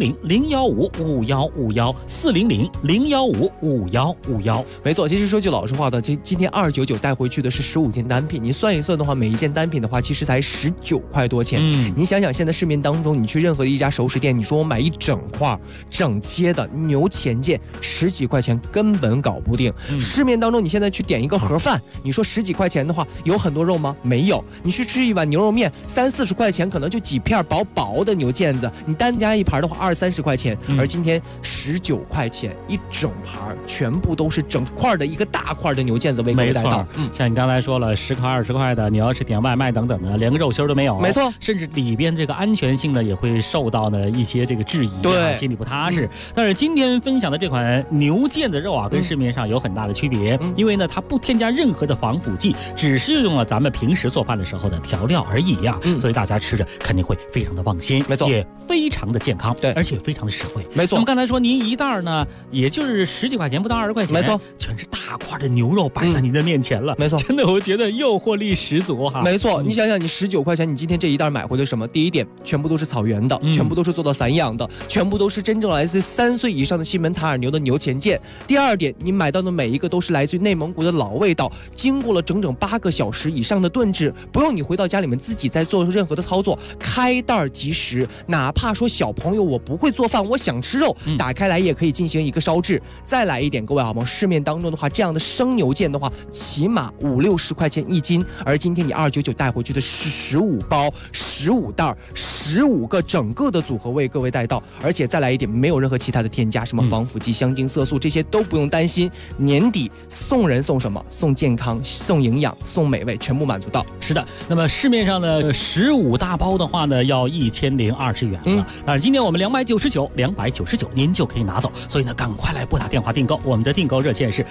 400-015-5151，400-015-5151。 没错，其实说句老实话的，今天299带回去的是15件单品，你算一算的话，每一件单品的话，其实才19块多钱。你想想，现在市面当中，你去任何一家熟食店，你说我买一整块整切的牛前腱，10几块钱根本搞不定。市面当中，你现在去点一个盒饭，你说10几块钱的话，有很多肉吗？没有。你去吃一碗牛肉面，30-40块钱，可能就几片薄薄的牛腱子，你单加一盘的话，20-30块钱。而今天19块钱一整盘，全部都是整块的一个大块的牛腱子为各位带到。 像你刚才说了10块20块的，你要是点外卖等等的，连个肉心都没有。 没错， 甚至里边这个安全性呢也会受到呢一些这个质疑， 对， 心里不踏实。但是今天分享的这款牛腱子肉啊，跟市面上有很大的区别，因为呢它不添加任何的防腐剂，只是用了咱们平时做饭的时候的调料而已呀。所以大家吃着肯定会非常的放心， 没错， 也非常的健康， 对， 而且非常的实惠， 没错。 那么刚才说您一袋呢，也就是10几块钱，不到20块钱， 没错， 全是大块的牛肉摆在您的面前了， 没错， 真的我觉得诱惑力十足哈。 没错，你想想，你19块钱，你今天这一袋买回来什么？第一点，全部都是草原的，全部都是做到散养的，全部都是真正来自3岁以上的西门塔尔牛的牛前腱。第二点，你买到的每一个都是来自于内蒙古的老味道，经过了整整8个小时以上的炖制，不用你回到家里面自己再做任何的操作，开袋即食。哪怕说小朋友我不会做饭，我想吃肉，打开来也可以进行一个烧制。再来一点，各位好吗？市面当中的话，这样的生牛腱的话，起码50-60块钱一斤，而今天你299带回去的是15包、15袋、15个整个的组合为各位带到，而且再来一点，没有任何其他的添加，什么防腐剂、香精、色素这些都不用担心。年底送人送什么？送健康、送营养、送美味，全部满足到。 是的，那么市面上的15大包的话呢，要1020元了。但是今天我们299您就可以拿走，所以呢，赶快来拨打电话订购。我们的订购热线是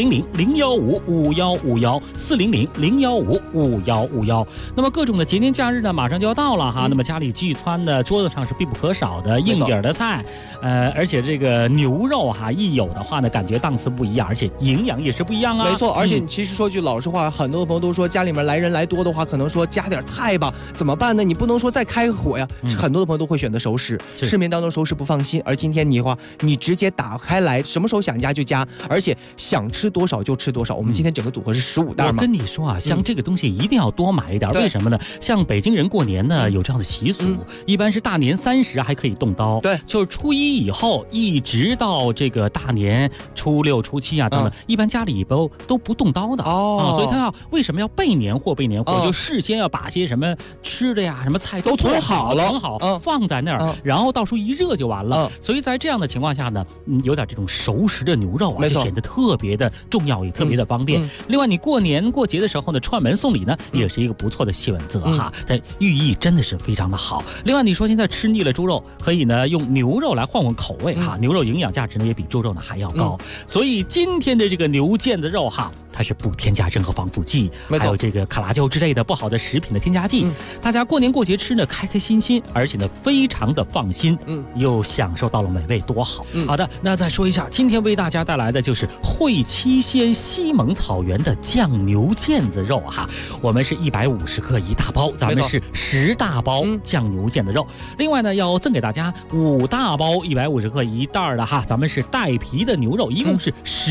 400-015-5151，400-015-5151。那么各种的节年假日呢，马上就要到了哈。那么家里聚餐的桌子上是必不可少的应景的菜，而且这个牛肉哈一有的话呢，感觉档次不一样，而且营养也是不一样啊。 没错，而且其实说句老实话，很多朋友都说家里面来人来多的话，可能说加点菜吧，怎么办呢？你不能说再开个火呀。很多的朋友都会选择熟食，市面当中熟食不放心，而今天你的话，你直接打开来，什么时候想加就加，而且想吃多少就吃多少。我们今天整个组合是15袋嘛。 我跟你说啊，像这个东西一定要多买一点，为什么呢？像北京人过年呢有这样的习俗，一般是大年30还可以动刀， 对， 就是初一以后一直到这个大年初6、初7啊等等，一般家里都不动刀的所以他为什么要备年货？就事先要把些什么吃的呀、什么菜都囤好了， 放在那儿，然后到时候一热就完了。所以在这样的情况下呢，有点这种熟食的牛肉啊，就显得特别的重要，也特别的方便。另外，你过年过节的时候呢，串门送礼呢，也是一个不错的选择哈。但寓意真的是非常的好。另外，你说现在吃腻了猪肉，可以呢用牛肉来换换口味哈。牛肉营养价值呢也比猪肉呢还要高，所以今天的这个牛腱子肉哈，它是不添加任何防腐剂，还有这个卡拉胶之类的不好的食品的添加剂。大家过年过节吃呢，开开心心，而且呢非常的放心，又享受到了美味，多好。好的，那再说一下，今天为大家带来的就是会七鲜西蒙草原的酱牛腱子肉哈。我们是150克一大包，咱们是10大包酱牛腱子肉。另外呢，要赠给大家5大包150克一袋的哈，咱们是带皮的牛肉，一共是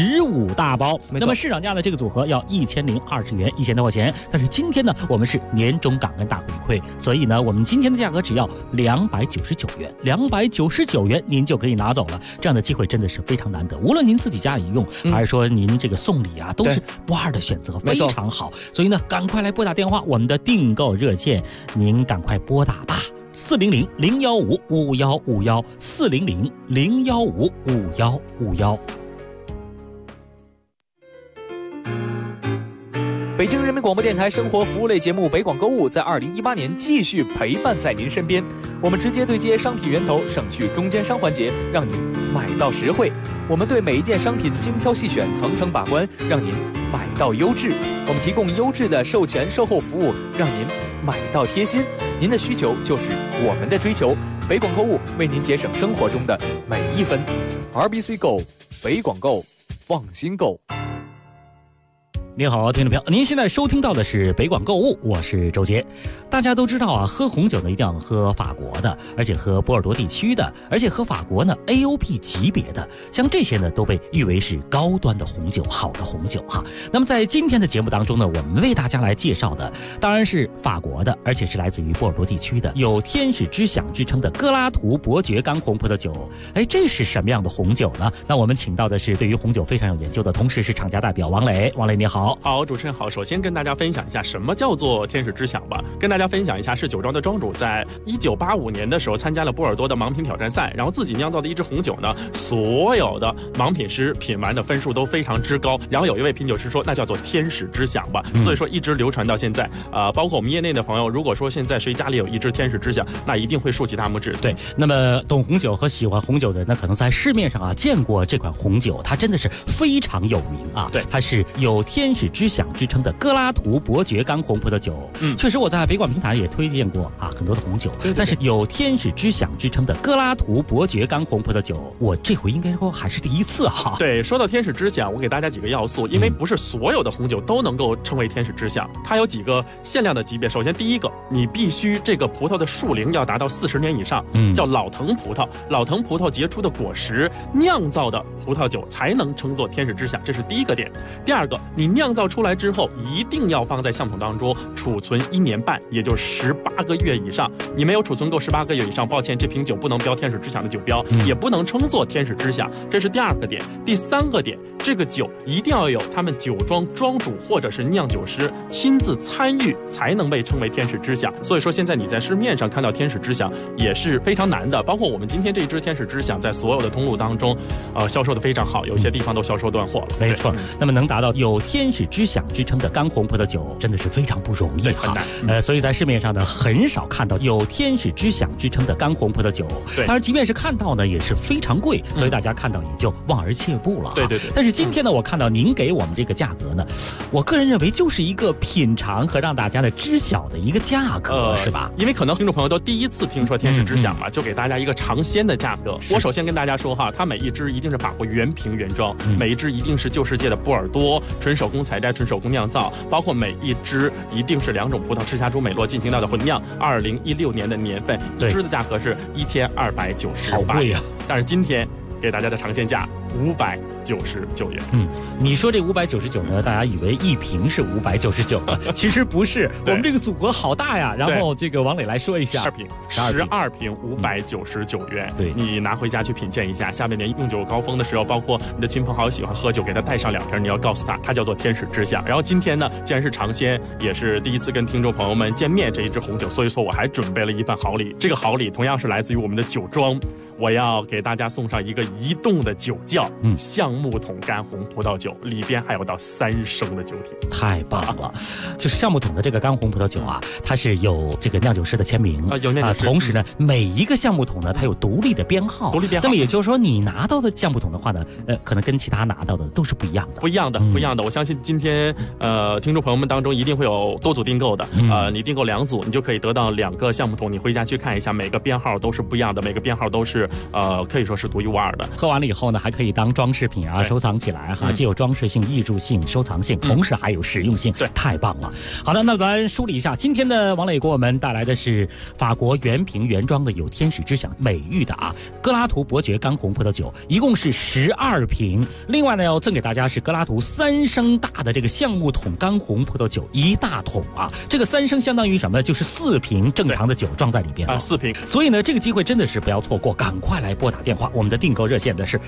15大包。那么市场价的这个组合要1020元，1000多块钱。但是今天呢，我们是年终感恩大回馈，所以呢，我们今天的价格只要299元，299元您就可以拿走了。这样的机会真的是非常难得，无论您自己家里用，还是说您这个送礼啊，都是不二的选择，非常好。所以呢，赶快来拨打电话，我们的订购热线，您赶快拨打吧。400-015-5151，400-015-5151。 北京人民广播电台生活服务类节目北广购物在2018年继续陪伴在您身边。我们直接对接商品源头，省去中间商环节，让您买到实惠。我们对每一件商品精挑细选，层层把关，让您买到优质。我们提供优质的售前售后服务，让您买到贴心。您的需求就是我们的追求。北广购物为您节省生活中的每一分。RBC Go， 北广购，放心购。 您好，听众朋友，您现在收听到的是北广购物，我是周杰。大家都知道啊，喝红酒呢一定要喝法国的，而且喝波尔多地区的，而且喝法国呢 AOP 级别的，像这些呢都被誉为是高端的红酒，好的红酒哈。那么在今天的节目当中呢，我们为大家来介绍的当然是法国的，而且是来自于波尔多地区的，有天使之响之称的戈拉图伯爵干红葡萄酒。哎，这是什么样的红酒呢？那我们请到的是对于红酒非常有研究的，同时是厂家代表王磊。王磊你好。 好，主持人好。首先跟大家分享一下什么叫做天使之响吧。跟大家分享一下，是酒庄的庄主在1985年的时候参加了波尔多的盲品挑战赛，然后自己酿造的一支红酒呢，所有的盲品师品完的分数都非常之高。然后有一位品酒师说，那叫做天使之响吧。所以说一直流传到现在。包括我们业内的朋友，如果说现在谁家里有一支天使之响，那一定会竖起大拇指。 对，那么懂红酒和喜欢红酒的人呢，可能在市面上啊见过这款红酒，它真的是非常有名啊。 对， 它是有天使之响之称的戈拉图伯爵干红葡萄酒。确实我在北广平台也推荐过啊很多的红酒，但是有天使之响之称的戈拉图伯爵干红葡萄酒，我这回应该说还是第一次哈。 对，说到天使之响，我给大家几个要素，因为不是所有的红酒都能够称为天使之响，它有几个限量的级别。首先第一个，你必须这个葡萄的树龄要达到40年以上，叫老藤葡萄，老藤葡萄结出的果实酿造的葡萄酒才能称作天使之响，这是第一个点。第二个，你酿造出来之后一定要放在橡木桶当中储存1年半，也就是18个月以上。你没有储存够18个月以上，抱歉，这瓶酒不能标天使之响的酒标，也不能称作天使之响，这是第二个点。第三个点，这个酒一定要有他们酒庄庄主或者是酿酒师亲自参与，才能被称为天使之响。所以说现在你在市面上看到天使之响也是非常难的，包括我们今天这支天使之响在所有的通路当中销售的非常好，有些地方都销售断货了。 没错，那么能达到有天使之响之称的干红葡萄酒真的是非常不容易哈。所以在市面上呢很少看到有天使之响之称的干红葡萄酒。当然即便是看到呢也是非常贵，所以大家看到也就望而却步了。 对。 但是今天呢我看到您给我们这个价格呢，我个人认为就是一个品尝和让大家的知晓的一个价格，是吧？ 因为可能听众朋友都第一次听说天使之响嘛，就给大家一个尝鲜的价格。我首先跟大家说哈，它每一支一定是法国原瓶原装，每一支一定是旧世界的波尔多纯手工采摘、纯手工酿造，包括每一支一定是2种葡萄赤霞珠、美洛进行到的混酿，2016年的年份，一支的价格是1298， 好贵呀！ 但是今天给大家的尝鲜价599元。 你说这599呢，大家以为一瓶是599，其实不是，我们这个组合好大呀。然后这个王磊来说一下 ，12瓶599元。对，你拿回家去品鉴一下，下面连用酒高峰的时候，包括你的亲朋好友喜欢喝酒，给他带上2瓶，你要告诉他，它叫做天使之响。然后今天呢，既然是尝鲜，也是第一次跟听众朋友们见面，这一支红酒，所以说我还准备了一份好礼。这个好礼同样是来自于我们的酒庄。我要给大家送上一个移动的酒窖，橡木桶干红葡萄酒，里边还有到3升的酒体， 太棒了！就是橡木桶的这个干红葡萄酒啊，它是有这个酿酒师的签名有酿酒师同时呢，每一个橡木桶呢，它有独立的编号，那么也就是说，你拿到的橡木桶的话呢，可能跟其他拿到的都是不一样的， 不一样的。我相信今天听众朋友们当中一定会有多组订购的，你订购2组，你就可以得到2个橡木桶，你回家去看一下，每个编号都是不一样的，每个编号都是可以说是独一无二的。 喝完了以后呢，还可以当装饰品啊收藏起来哈，既有装饰性、艺术性、收藏性，同时还有实用性，太棒了。好的，那咱梳理一下，今天的王磊给我们带来的是法国原瓶原装的有天使之响美誉的戈拉图伯爵干红葡萄酒，一共是12瓶。另外呢，要赠给大家是戈拉图3升大的这个橡木桶干红葡萄酒1大桶啊，这个3升相当于什么？就是4瓶正常的酒装在里边 4瓶。 所以呢，这个机会真的是不要错过，赶快来拨打电话，我们的订购热线的是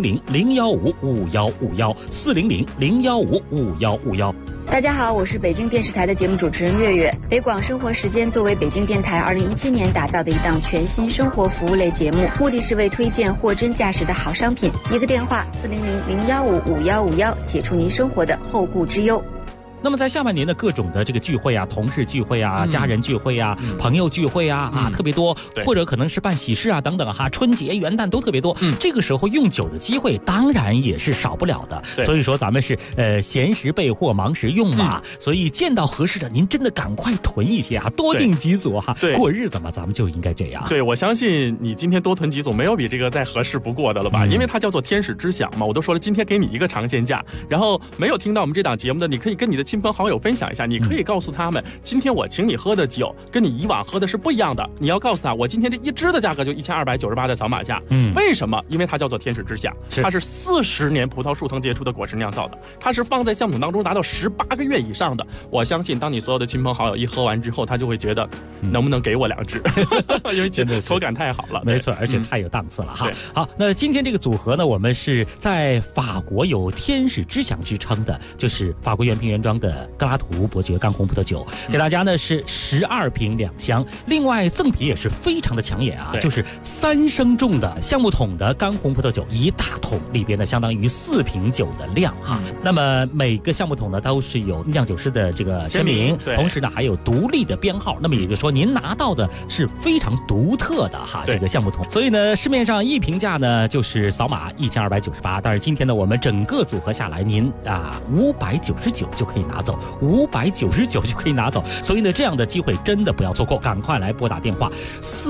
400-015-5151，400-015-5151。 大家好，我是北京电视台的节目主持人月月。北广生活时间作为北京电台2017年打造的一档全新生活服务类节目，目的是为推荐货真价实的好商品。一个电话400-015-5151，解除您生活的后顾之忧。 那么在下半年的各种的这个聚会啊，同事聚会啊，家人聚会啊，朋友聚会啊，特别多，或者可能是办喜事啊等等哈，春节元旦都特别多。这个时候用酒的机会当然也是少不了的。所以说咱们是闲时备货，忙时用嘛。所以见到合适的，您真的赶快囤一些啊，多订几组哈。过日子嘛，咱们就应该这样。 对，我相信你今天多囤几组，没有比这个再合适不过的了吧？因为它叫做天使之享嘛。我都说了，今天给你一个长线价，然后没有听到我们这档节目的，你可以跟你的亲朋好友分享一下，你可以告诉他们，今天我请你喝的酒跟你以往喝的是不一样的。你要告诉他，我今天这一支的价格就1298的扫码价。为什么？因为它叫做天使之享，它是40年葡萄树藤结出的果实酿造的，它是放在橡木桶当中达到18个月以上的。我相信，当你所有的亲朋好友一喝完之后，他就会觉得，能不能给我2支？因为真的口感太好了， 没错，而且太有档次了哈。好，那今天这个组合呢，我们是在法国有天使之享之称的，就是法国原瓶原装的格拉图伯爵干红葡萄酒，给大家呢是12瓶2箱，另外赠品也是非常的抢眼啊，就是3升重的橡木桶的干红葡萄酒1大桶，里边呢相当于4瓶酒的量哈。那么每个橡木桶呢都是有酿酒师的这个签名，同时呢还有独立的编号，那么也就是说您拿到的是非常独特的哈这个橡木桶。所以呢市面上一瓶价呢就是扫码1298，但是今天呢我们整个组合下来您599就可以拿走，599就可以拿走。所以呢这样的机会真的不要错过，赶快来拨打电话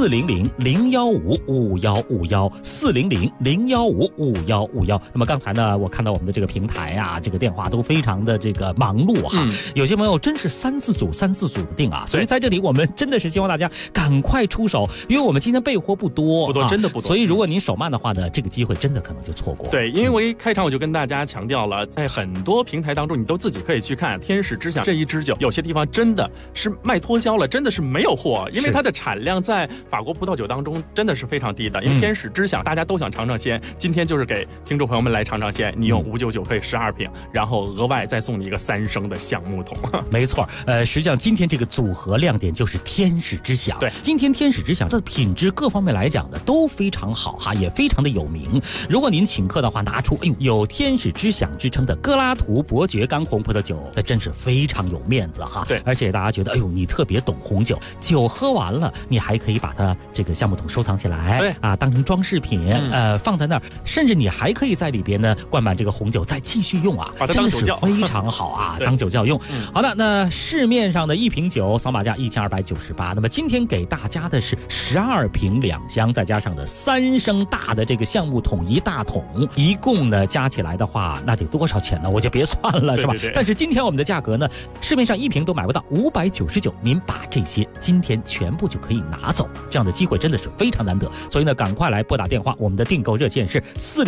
400-015-5151，400-015-5151。那么刚才呢我看到我们的这个平台啊，这个电话都非常的这个忙碌哈，有些朋友真是3、4组的订啊，所以在这里我们真的是希望大家赶快出手，因为我们今天备货不多， 真的不多， 所以如果您手慢的话呢，这个机会真的可能就错过。 对，因为我一开场我就跟大家强调了，在很多平台当中你都自己可以去看天使之享这一支酒，有些地方真的是卖脱销了，真的是没有货，因为它的产量在法国葡萄酒当中真的是非常低的。因为天使之享大家都想尝尝鲜，今天就是给听众朋友们来尝尝鲜，你用599可以12瓶，然后额外再送你一个3升的橡木桶。 没错，实际上今天这个组合亮点就是天使之享。对，今天天使之享的品质各方面来讲呢都非常好哈，也非常的有名。如果您请客的话，拿出有天使之享之称的格拉图伯爵干红葡萄酒，那真是非常有面子哈。对，而且大家觉得你特别懂红酒，酒喝完了你还可以把它这个橡木桶收藏起来，当成装饰品，放在那儿，甚至你还可以在里边呢灌满这个红酒再继续用啊， 把它当酒窖， 非常好啊，当酒窖用。好的，那市面上的一瓶酒扫码价1298，那么今天给大家的是12瓶2箱，再加上的3升大的这个橡木桶1大桶，一共呢加起来的话，那得多少钱呢？我就别算了，是吧？但是今天我们的价格呢，市面上一瓶都买不到，599，您把这些今天全部就可以拿走，这样的机会真的是非常难得。所以呢，赶快来拨打电话，我们的订购热线是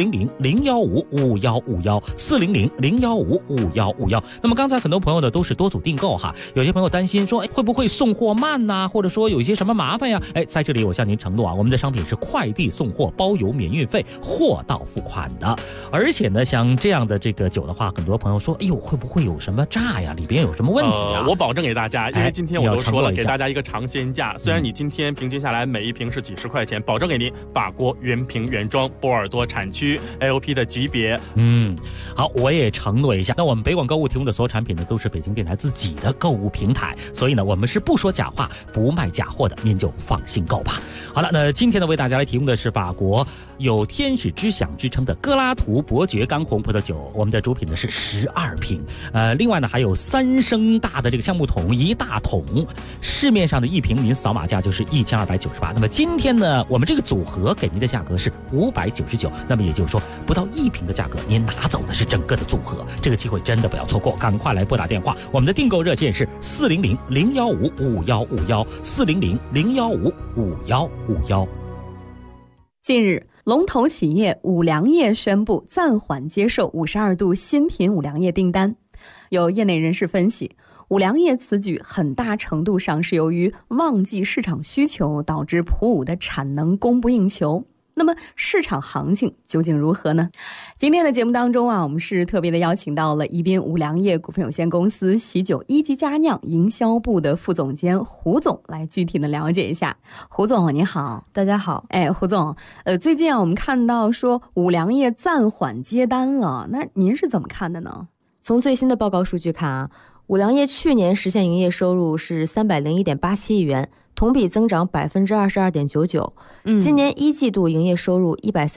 400-015-5151，400-015-5151。那么刚才很多朋友呢都是多组订购哈，有些朋友担心说，会不会送货慢呐，或者说有一些什么麻烦呀？在这里我向您承诺啊，我们的商品是快递送货，包邮免运费，货到付款的。而且呢，像这样的这个酒的话，很多朋友说，会不会有什么炸呀？里边有什么问题啊？ 我保证给大家，因为今天我都说了，给大家一个尝鲜价。虽然你今天平均下来每一瓶是几十块钱，保证给您法国原瓶原装，波尔多产区 AOP 的级别。 好，我也承诺一下，那我们北广购物提供的所有产品呢，都是北京电台自己的购物平台，所以呢，我们是不说假话，不卖假货的，您就放心购吧。好了，那今天呢，为大家来提供的是法国有天使之享之称的格拉图伯爵干红葡萄酒，我们的主品呢是12瓶，另外呢还有3升大的这个橡木桶1大桶，市面上的一瓶您扫码价就是1298。那么今天呢，我们这个组合给您的价格是599，那么也就是说不到1瓶的价格，您拿走的是整个的组合，这个机会真的不要错过，赶快来拨打电话，我们的订购热线是400-015-5151，400-015-5151。 近日，龙头企业五粮液宣布暂缓接受52度新品五粮液订单。有业内人士分析，五粮液此举很大程度上是由于旺季市场需求导致普五的产能供不应求。那么市场行情究竟如何呢？今天的节目当中我们是特别的邀请到了宜宾五粮液股份有限公司喜酒一级佳酿营销部的副总监胡总来具体的了解一下。胡总你好。 大家好。 胡总，最近我们看到说五粮液暂缓接单了，那您是怎么看的呢？ 从最新的报告数据看五粮液去年实现营业收入是301.87亿元，同比增长22.99%。今年一季度营业收入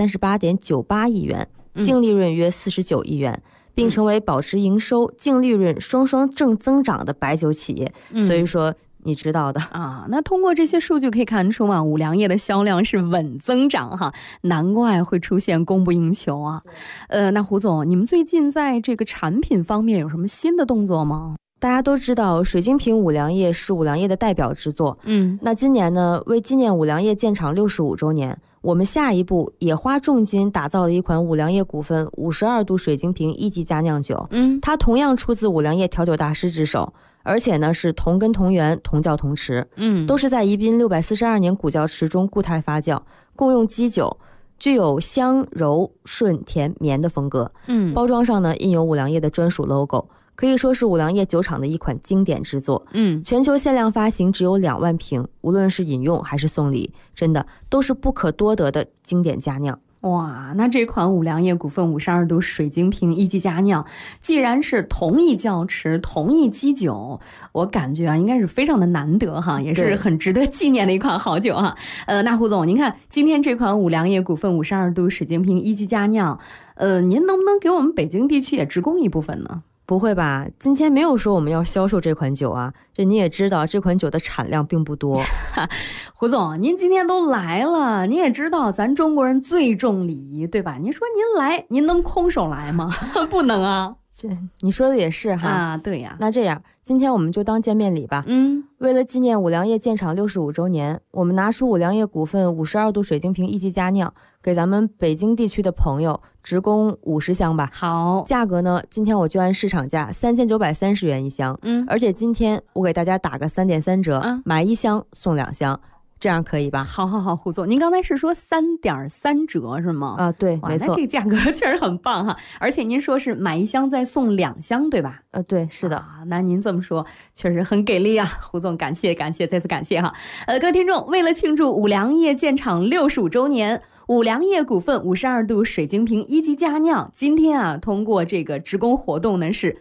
138.98亿元，净利润约49亿元，并成为保持营收、净利润双双正增长的白酒企业。所以说你知道的啊。那通过这些数据可以看出啊，五粮液的销量是稳增长哈，难怪会出现供不应求啊。那胡总，你们最近在这个产品方面有什么新的动作吗？ 大家都知道水晶瓶五粮液是五粮液的代表之作。那今年呢，为纪念五粮液建厂65周年，我们下一步也花重金打造了一款五粮液股份52度水晶瓶1级佳酿酒。它同样出自五粮液调酒大师之手，而且呢是同根同源同窖同池，都是在宜宾642年古窖池中固态发酵，共用基酒，具有香柔顺甜绵的风格。包装上呢印有五粮液的专属 logo， 可以说是五粮液酒厂的一款经典之作。全球限量发行只有2万瓶，无论是饮用还是送礼，真的都是不可多得的经典佳酿。 哇，那这款五粮液股份52度水晶瓶1级佳酿，既然是同一窖池、同一基酒，我感觉啊，应该是非常的难得哈，也是很值得纪念的一款好酒哈。那胡总，您看今天这款五粮液股份52度水晶瓶1级佳酿，您能不能给我们北京地区也直供一部分呢？ 不会吧，今天没有说我们要销售这款酒啊，这你也知道这款酒的产量并不多。 胡总，您今天都来了，你也知道咱中国人最重礼仪，对吧？您说您来，您能空手来吗？不能啊。 这你说的也是哈。 啊，对呀。 那这样今天我们就当见面礼吧。为了纪念五粮液建厂65周年，我们拿出五粮液股份52度水晶瓶1级佳酿，给咱们北京地区的朋友直供50箱吧。 好， 价格呢，今天我就按市场价3930元一箱。而且今天我给大家打个3.3折，买1箱送2箱。这样可以吧？ 好，胡总，您刚才是说3.3折是吗？ 啊，对，没错。 那这个价格确实很棒哈，而且您说是买1箱再送2箱，对吧？ 对，是的。 那您这么说确实很给力啊，胡总，感谢，再次感谢哈。各位听众，为了庆祝五粮液建厂65周年，五粮液股份52度水晶瓶1级佳酿，今天啊，通过这个直供活动呢是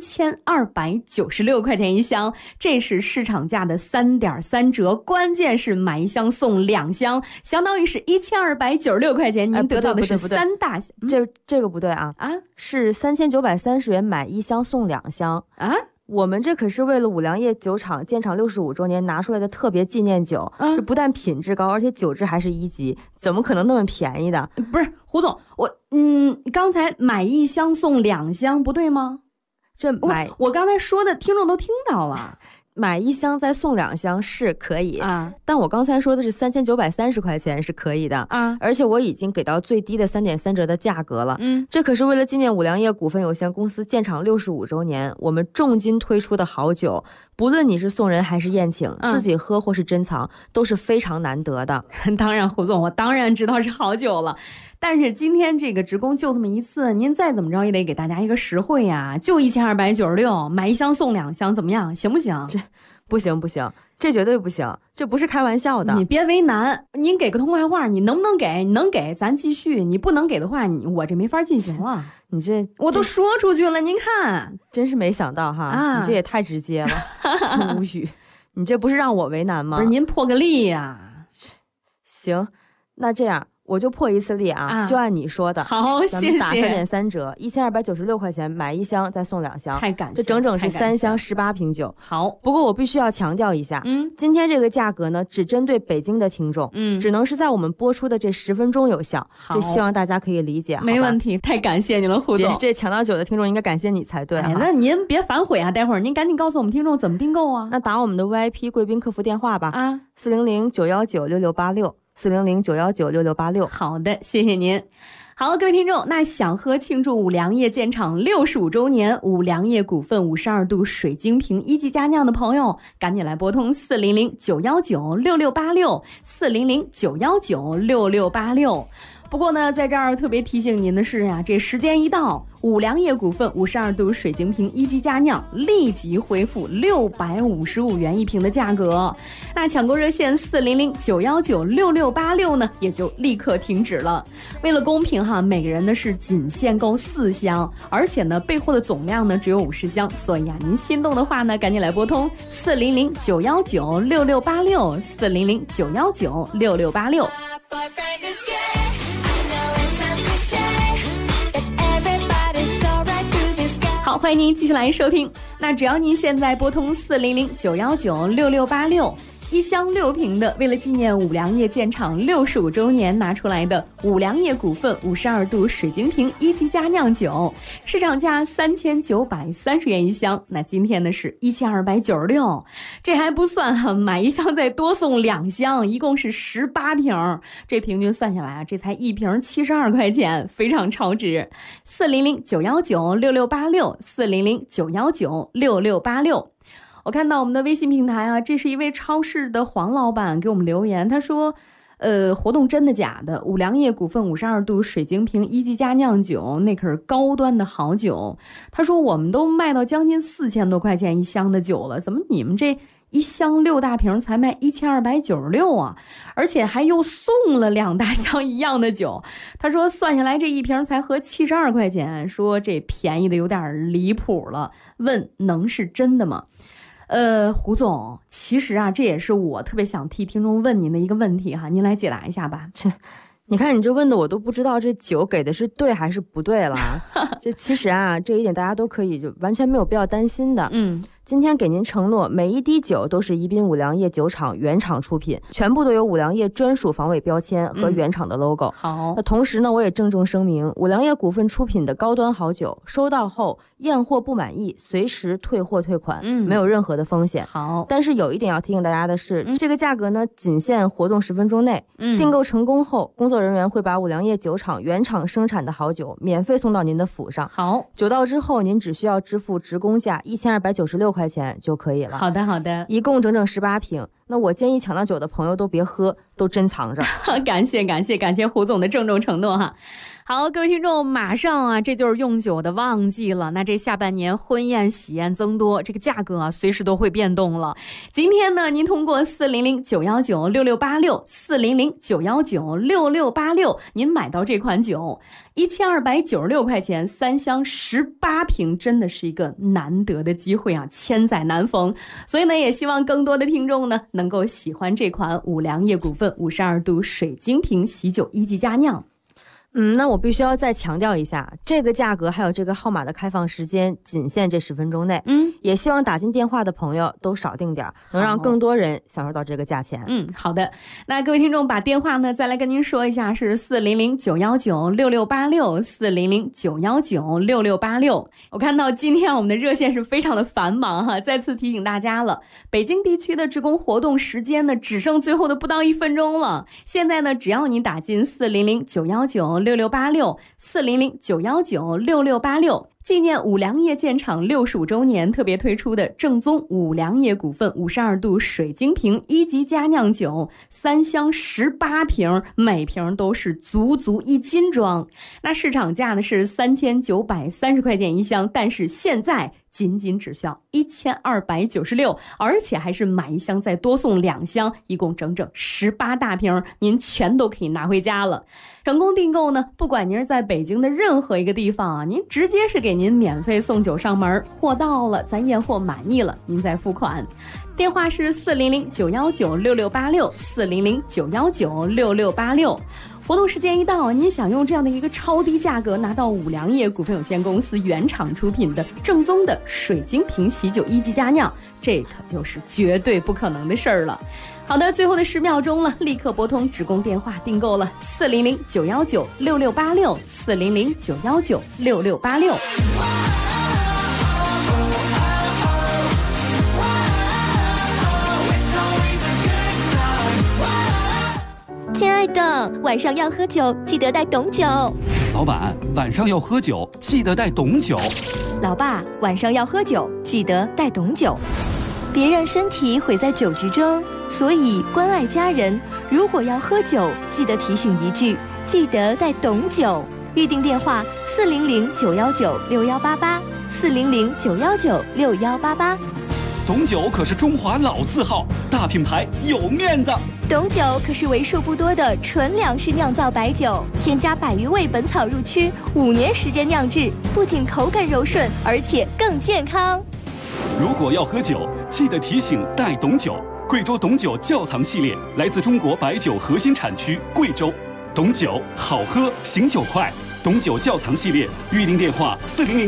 1296块钱一箱，这是市场价的3.3折，关键是买1箱送2箱，相当于是1296块钱，您得到的是3大箱。 这个不对啊，是3930元买1箱送2箱啊。 我们这可是为了五粮液酒厂建厂65周年拿出来的特别纪念酒，这不但品质高，而且酒质还是1级，怎么可能那么便宜的？ 不是胡总，刚才买1箱送2箱不对吗？我刚才说的听众都听到了， 买1箱再送2箱是可以啊，但我刚才说的是3930块钱是可以的啊，而且我已经给到最低的3.3折的价格了。这可是为了纪念五粮液股份有限公司建厂65周年，我们重金推出的好酒，不论你是送人还是宴请，自己喝或是珍藏，都是非常难得的。 当然，胡总，我当然知道是好酒了。但是今天这个直供就这么一次，您再怎么着也得给大家一个实惠呀，就1296，买1箱送2箱，怎么样？行不行？ 这不行，这绝对不行，这不是开玩笑的。 你别为难，您给个痛快话，你能不能给？你能给咱继续，你不能给的话，我这没法进行了。 你这我都说出去了，您看， 真是没想到哈，你这也太直接了，无语。你这不是让我为难吗？ 不是，您破个例呀。 行，那这样。我就破一次例啊，就按你说的。 好，谢谢。 打3.3折，1296块钱买1箱再送2箱， 太感谢， 这整整是3箱18瓶酒。 好， 不过我必须要强调一下，今天这个价格呢，只针对北京的听众，只能是在我们播出的这10分钟有效。这希望大家可以理解。 没问题，太感谢你了，胡总。 这抢到酒的听众应该感谢你才对。 那您别反悔啊，待会儿您赶紧告诉我们听众怎么订购啊。 那打我们的 VIP 贵宾客服电话吧，400-919-6686。400-919-6686。 好的，谢谢您。好，各位听众，那想喝庆祝五粮液建厂65周年五粮液股份52度水晶瓶1级佳酿的朋友，赶紧来拨通400-919-6686，400-919-6686。 不过呢，在这儿特别提醒您的是呀，这时间一到，五粮液股份52度水晶瓶一级佳酿立即恢复655元一瓶的价格。那抢购热线400-919-6686呢，也就立刻停止了。为了公平哈，每个人呢是仅限购4箱，而且呢备货的总量呢只有50箱，所以啊，您心动的话呢，赶紧来拨通400-919-6686，400-919-6686。好，欢迎您继续来收听。那只要您现在拨通400-919-6686。一箱6瓶的，为了纪念五粮液建厂65周年拿出来的五粮液股份52度水晶瓶一级佳酿酒，市场价3930元一箱，那今天呢是1296，这还不算哈，买一箱再多送2箱，一共是18瓶，这平均算下来啊，这才一瓶72块钱，非常超值。400-919-6686，400-919-6686。我看到我们的微信平台啊，这是一位超市的黄老板给我们留言，他说活动真的假的？五粮液股份52度水晶瓶一级佳酿酒，那可是高端的好酒。他说我们都卖到将近4000多块钱一箱的酒了，怎么你们这一箱6大瓶才卖1296啊？而且还又送了2大箱一样的酒。他说算下来这一瓶才合72块钱，说这便宜的有点离谱了，问能是真的吗？胡总，其实啊，这也是我特别想替听众问您的一个问题哈，您来解答一下吧。 你看你这问的我都不知道这酒给的是对还是不对了。这其实啊，这一点大家都可以就完全没有必要担心的。今天给您承诺，每一滴酒都是宜宾五粮液酒厂原厂出品，全部都有五粮液专属防伪标签和原厂的 logo。好，那同时呢，我也郑重声明，五粮液股份出品的高端好酒，收到后验货不满意，随时退货退款，没有任何的风险。好，但是有一点要提醒大家的是，这个价格呢，仅限活动10分钟内。订购成功后，工作人员会把五粮液酒厂原厂生产的好酒免费送到您的府上。好，酒到之后，您只需要支付职工价1296块钱就可以了。好的，好的，一共整整18瓶。那我建议抢到酒的朋友都别喝，都珍藏着。 感谢胡总的郑重承诺哈。好，各位听众，马上啊，这就是用酒的旺季了。那这下半年婚宴喜宴增多，这个价格啊，随时都会变动了。今天呢，您通过400-919-6686，400-919-6686，您买到这款酒，1296块钱，3箱18瓶，真的是一个难得的机会啊，千载难逢。所以呢，也希望更多的听众呢，能够喜欢这款五粮液股份52度水晶瓶喜酒一级佳酿。 那我必须要再强调一下，这个价格还有这个号码的开放时间仅限这10分钟内。也希望打进电话的朋友都少订点，能让更多人享受到这个价钱。好的。那各位听众把电话呢再来跟您说一下，是400-919-6686，400-919-6686。我看到今天我们的热线是非常的繁忙哈，再次提醒大家了，北京地区的职工活动时间呢只剩最后的不到1分钟了。现在呢，只要你打进400-919-6686，400-919-6686，纪念五粮液建厂65周年特别推出的正宗五粮液股份52度水晶瓶一级佳酿酒，3箱18瓶，每瓶都是足足1斤装。那市场价呢是3930块钱一箱，但是现在仅只需要1296，而且还是买一箱再多送2箱，一共整整18大瓶，您全都可以拿回家了。成功订购呢，不管您是在北京的任何一个地方啊，您直接是给您免费送酒上门，货到了咱验货满意了，您再付款。电话是400-919-6686，400-919-6686。活动时间一到，您想用这样的一个超低价格拿到五粮液股份有限公司原厂出品的正宗的水晶瓶喜酒一级佳酿，这可就是绝对不可能的事儿了。好的，最后的10秒钟了，立刻拨通职工电话订购了400-919-6686，400-919-6686。 亲爱的，晚上要喝酒，记得带懂酒。 老板，晚上要喝酒，记得带懂酒。 老爸，晚上要喝酒，记得带懂酒。别让身体毁在酒局中，所以关爱家人，如果要喝酒，记得提醒一句， 记得带董酒。预订电话400-919-6196，400-919-6188。 董酒可是中华老字号，大品牌有面子。 董酒可是为数不多的纯粮食酿造白酒，添加100余味本草入曲，5年时间酿制，不仅口感柔顺，而且更健康。 如果要喝酒，记得提醒带董酒。贵州董酒窖藏系列来自中国白酒核心产区贵州，董酒好喝，醒酒快。董酒窖藏系列，预订电话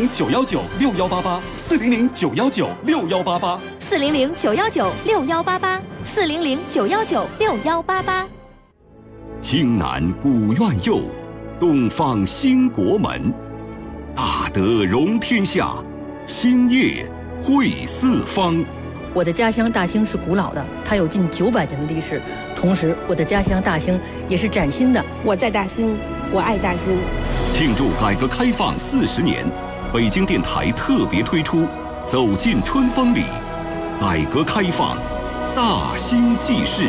400-919-6188，400-919-6188，400-919-6188。 京南古院右，东方兴国门。大德容天下，兴业汇四方。 我的家乡大兴是古老的，它有近900年的历史。同时，我的家乡大兴也是崭新的。 我在大兴，我爱大兴。 庆祝改革开放40年，北京电台特别推出《走进春风里》，改革开放大兴纪事。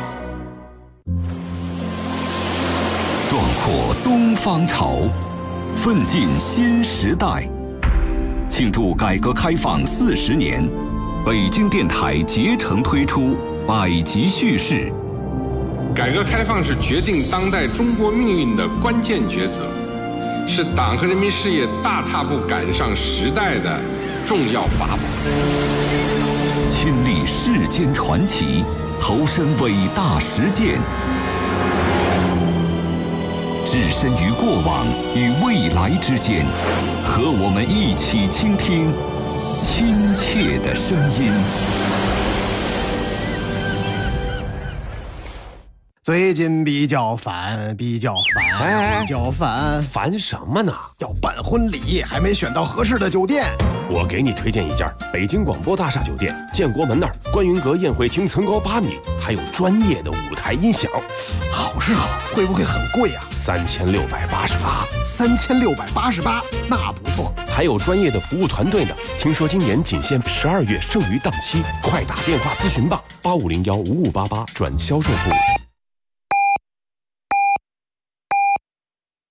壮阔东方潮，奋进新时代。庆祝改革开放40年，北京电台竭诚推出100集叙事。 改革开放是决定当代中国命运的关键抉择，是党和人民事业大踏步赶上时代的重要法宝。 亲历世间传奇，投身伟大实践，置身于过往与未来之间，和我们一起倾听亲切的声音。 最近比较烦， 烦什么呢？ 要办婚礼，还没选到合适的酒店。 我给你推荐一家北京广播大厦酒店，建国门那儿观云阁宴会厅层高8米，还有专业的舞台音响。 好是好，会不会很贵啊 ？3688， 那不错。 还有专业的服务团队呢。听说今年仅限12月剩余档期，快打电话咨询吧，85015588转销售部。